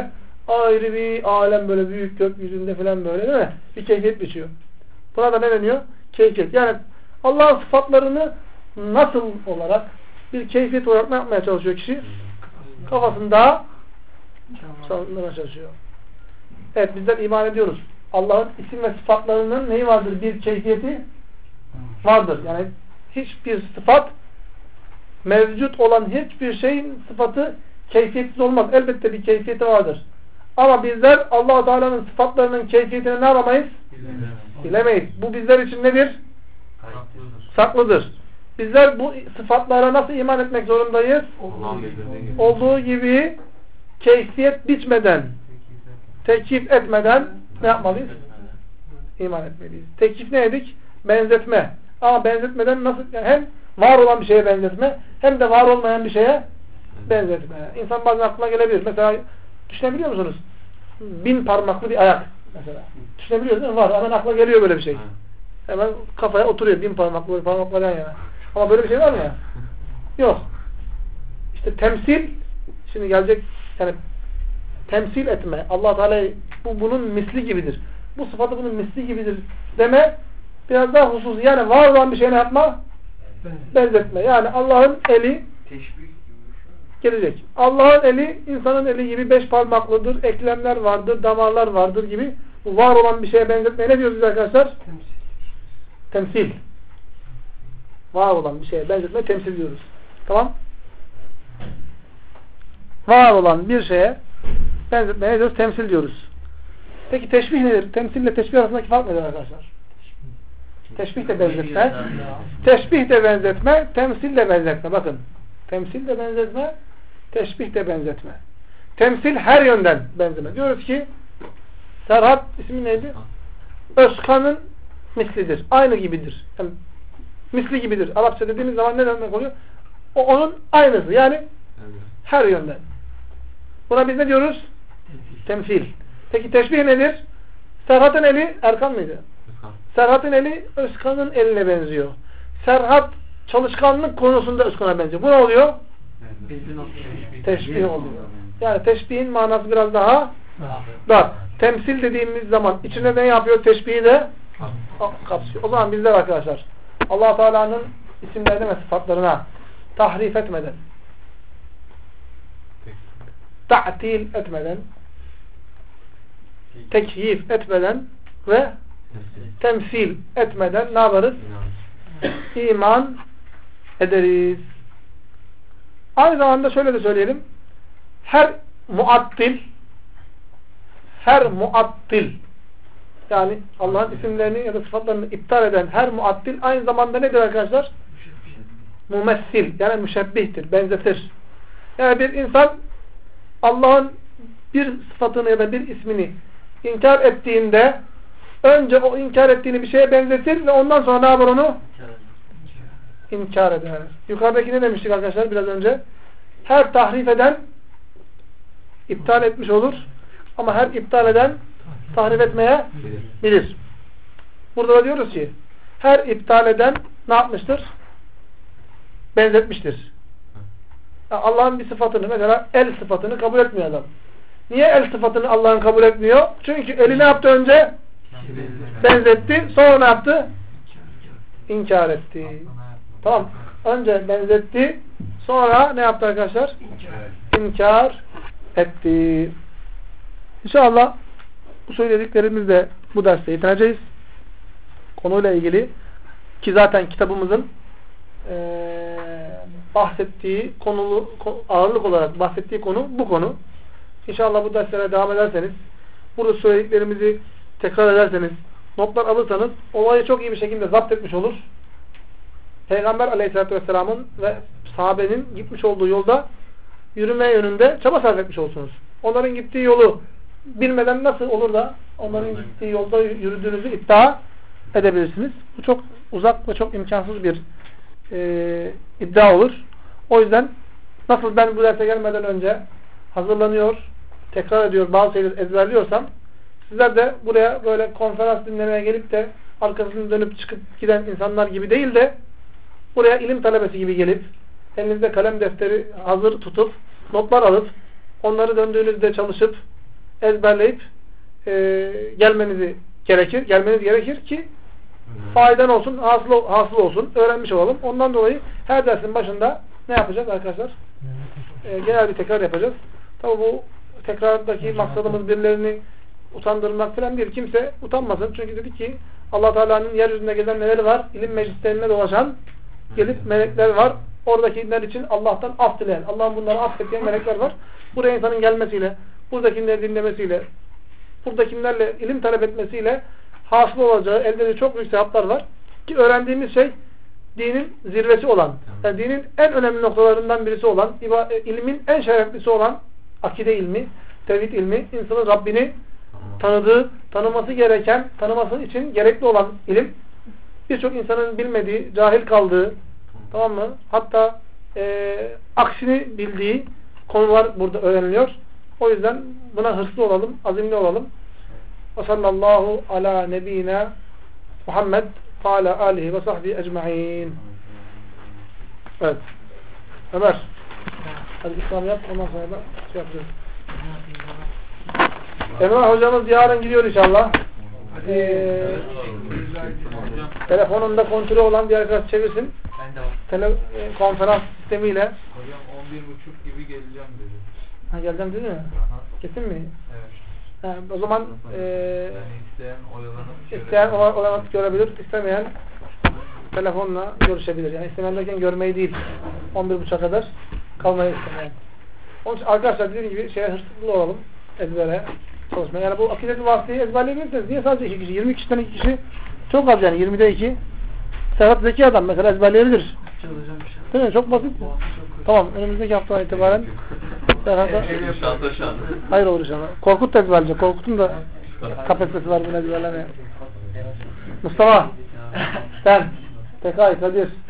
ayrı bir alem, böyle büyük gökyüzünde falan, böyle değil mi? Bir keyfiyet biçiyor. Buna da ne deniyor? Keyfiyet. Yani Allah'ın sıfatlarını nasıl olarak, bir keyfiyet olarak ne yapmaya çalışıyor kişi? Kafasında çalmaya çalışıyor. Evet, bizler iman ediyoruz. Allah'ın isim ve sıfatlarının neyi vardır? Bir keyfiyeti vardır. Yani hiçbir sıfat, mevcut olan hiçbir şeyin sıfatı keyfiyetsiz olmaz. Elbette bir keyfiyeti vardır. Ama bizler Allah-u Teala'nın sıfatlarının keyfiyetini ne aramayız? Bilemeyiz. Bu bizler için nedir? Saklıdır. Bizler bu sıfatlara nasıl iman etmek zorundayız? Olduğu gibi keyfiyet biçmeden, tekif etmeden ne yapmalıyız? İman etmeliyiz. Tekif ne dedik? Benzetme. Ama benzetmeden nasıl? Yani hem var olan bir şeye benzetme, hem de var olmayan bir şeye benzetme. İnsan bazen aklına gelebilir. Mesela düşünebiliyor musunuz? 1000 parmaklı bir ayak mesela. Düşünebiliyor musunuz? Var. Hemen akla geliyor böyle bir şey. Hemen kafaya oturuyor. 1000 parmaklı parmaklar yan yana. Ama böyle bir şey var mı ya? Yok. İşte temsil, şimdi gelecek, yani temsil etme. Allah Teala bunun misli gibidir. Bu sıfatı bunun misli gibidir deme biraz daha hususi. Yani var olan bir şey ne yapma? Benzetme. Yani Allah'ın eli gelecek. Allah'ın eli insanın eli gibi 5 parmaklıdır. Eklemler vardır, damarlar vardır gibi. Bu var olan bir şeye benzetmeye ne diyoruz arkadaşlar? Temsil. Var olan bir şeye benzetme, temsil diyoruz. Tamam? Var olan bir şeye benzetmeye ne diyoruz? Temsil diyoruz. Peki teşbih nedir? Temsille teşbih arasındaki fark nedir arkadaşlar? Teşbih de benzetme. Teşbih de benzetme, temsil de benzetme. Bakın. Temsil de benzetme, teşbih de benzetme. Temsil her yönden benzeme. Diyoruz ki Serhat ismi neydi? Özkan'ın mislidir. Aynı gibidir. Yani misli gibidir. Arapça dediğimiz zaman ne demek oluyor? O onun aynısı. Yani her yönden. Buna biz ne diyoruz? Temsil. Peki teşbih nedir? Serhat'ın eli Erkan mıydı? Serhat'ın eli Özkan'ın eline benziyor. Serhat çalışkanlık konusunda Özkan'a benziyor. Bu ne oluyor? Teşbih oluyor. Yani teşbihin manası biraz daha dar. Temsil dediğimiz zaman içine ne yapıyor? Teşbihi de kapsıyor. O zaman bizler arkadaşlar Allah Teala'nın isimlerine ve sıfatlarına tahrif etmeden, ta'til etmeden, tekyif etmeden ve temsil etmeden ne yaparız? İman ederiz. Aynı zamanda şöyle de söyleyelim. Her muattil yani Allah'ın isimlerini ya da sıfatlarını iptal eden her muattil aynı zamanda nedir arkadaşlar? Mumessil yani müşebbihtir, benzetir. Yani bir insan Allah'ın bir sıfatını ya da bir ismini inkar ettiğinde önce o inkar ettiğini bir şeye benzetir ve ondan sonra ne yapar onu? İnkar eder. Yukarıdaki ne demiştik arkadaşlar biraz önce? Her tahrif eden iptal etmiş olur. Ama her iptal eden tahrif etmeye bilir. Burada da diyoruz ki her iptal eden ne yapmıştır? Benzetmiştir. Yani Allah'ın bir sıfatını mesela el sıfatını kabul etmiyor adam. Niye el sıfatını Allah'ın kabul etmiyor? Çünkü eli ne yaptı önce? Benzetti. Sonra ne yaptı? İnkar etti. Tamam. Önce benzetti. Sonra ne yaptı arkadaşlar? İnkar etti. İnşallah bu söylediklerimizle bu derste yetineceğiz. Konuyla ilgili ki zaten kitabımızın bahsettiği ağırlık olarak bahsettiği konu bu konu. İnşallah bu derslere devam ederseniz, burada söylediklerimizi tekrar ederseniz, notlar alırsanız olayı çok iyi bir şekilde zapt etmiş olur. Peygamber Aleyhisselatü Vesselam'ın ve sahabenin gitmiş olduğu yolda yürüme yönünde çaba sarf etmiş olursunuz. Onların gittiği yolu bilmeden nasıl olur da onların gittiği yolda yürüdüğünüzü iddia edebilirsiniz. Bu çok uzak ve çok imkansız bir iddia olur. O yüzden nasıl ben bu derse gelmeden önce hazırlanıyor, tekrar ediyor, bazı şeyleri ezberliyorsam sizler de buraya böyle konferans dinlemeye gelip de arkasını dönüp çıkıp giden insanlar gibi değil de buraya ilim talebesi gibi gelip elinizde kalem defteri hazır tutup notlar alıp onları döndüğünüzde çalışıp ezberleyip gelmeniz gerekir ki faydan olsun, hasıl olsun, öğrenmiş olalım. Ondan dolayı her dersin başında ne yapacağız arkadaşlar? Genel bir tekrar yapacağız. Tabi bu tekrardaki maksadımız birilerini utandırmak falan değil. Kimse utanmasın. Çünkü dedik ki Allah Teala'nın yeryüzünde gezen neleri var? İlim meclislerinde dolaşan gelip melekler var. Oradakiler için Allah'tan af dileyen, Allah'ın bunları affettiği melekler var. Buraya insanın gelmesiyle, buradakileri dinlemesiyle, buradakilerle ilim talep etmesiyle hasıl olacağı, elde de çok büyük sevaplar var. Ki öğrendiğimiz şey dinin zirvesi olan, yani dinin en önemli noktalarından birisi olan, ilmin en şereflisi olan akide ilmi, tevhid ilmi, insanın Rabbini tanıması gereken, tanıması için gerekli olan ilim. Birçok insanın bilmediği, cahil kaldığı, tamam mı? Hatta aksini bildiği konular burada öğreniliyor. O yüzden buna hırslı olalım, azimli olalım. Ve sallallahu ala nebiyina Muhammed ve ala alihi ve sahbihi ecma'in. Evet. Ömer. Hadi İslam yap. Ondan sonra da şey yapacağız. Emrah hocamız yarın gidiyor inşallah. Telefonunda kontrolü olan bir arkadaş çevirsin. Konferans sistemiyle. Hocam 11.30 gibi geleceğim dedi. Ha, geleceğim dedi mi? Aha. Kesin mi? Evet. Ha, o zaman yani isteyen oyalanıp görebilir. İstemeyen telefonla görüşebilir. Yani istemeyen derken görmeyi değil. 11.30'a kadar kalmayı istemeyen. Onun için arkadaşlar dediğim gibi şeye hırslı olalım. Ezbere çalışmaya. Yani bu akidet-i vasıtayı ezberleyebilirsiniz. Niye sadece 2 kişi? 20 kişiden 2 kişi çok az yani. 20'de 2. Serhat zeki adam mesela ezberleyebilir. Değil mi? Çok basit. Tamam. Önümüzdeki haftadan itibaren Serhat'a hayır olur inşallah. Korkut da ezberleyecek. Korkut'un da kapasitesi var bunu ezberlemeye. Mustafa sen Tekay, Kadir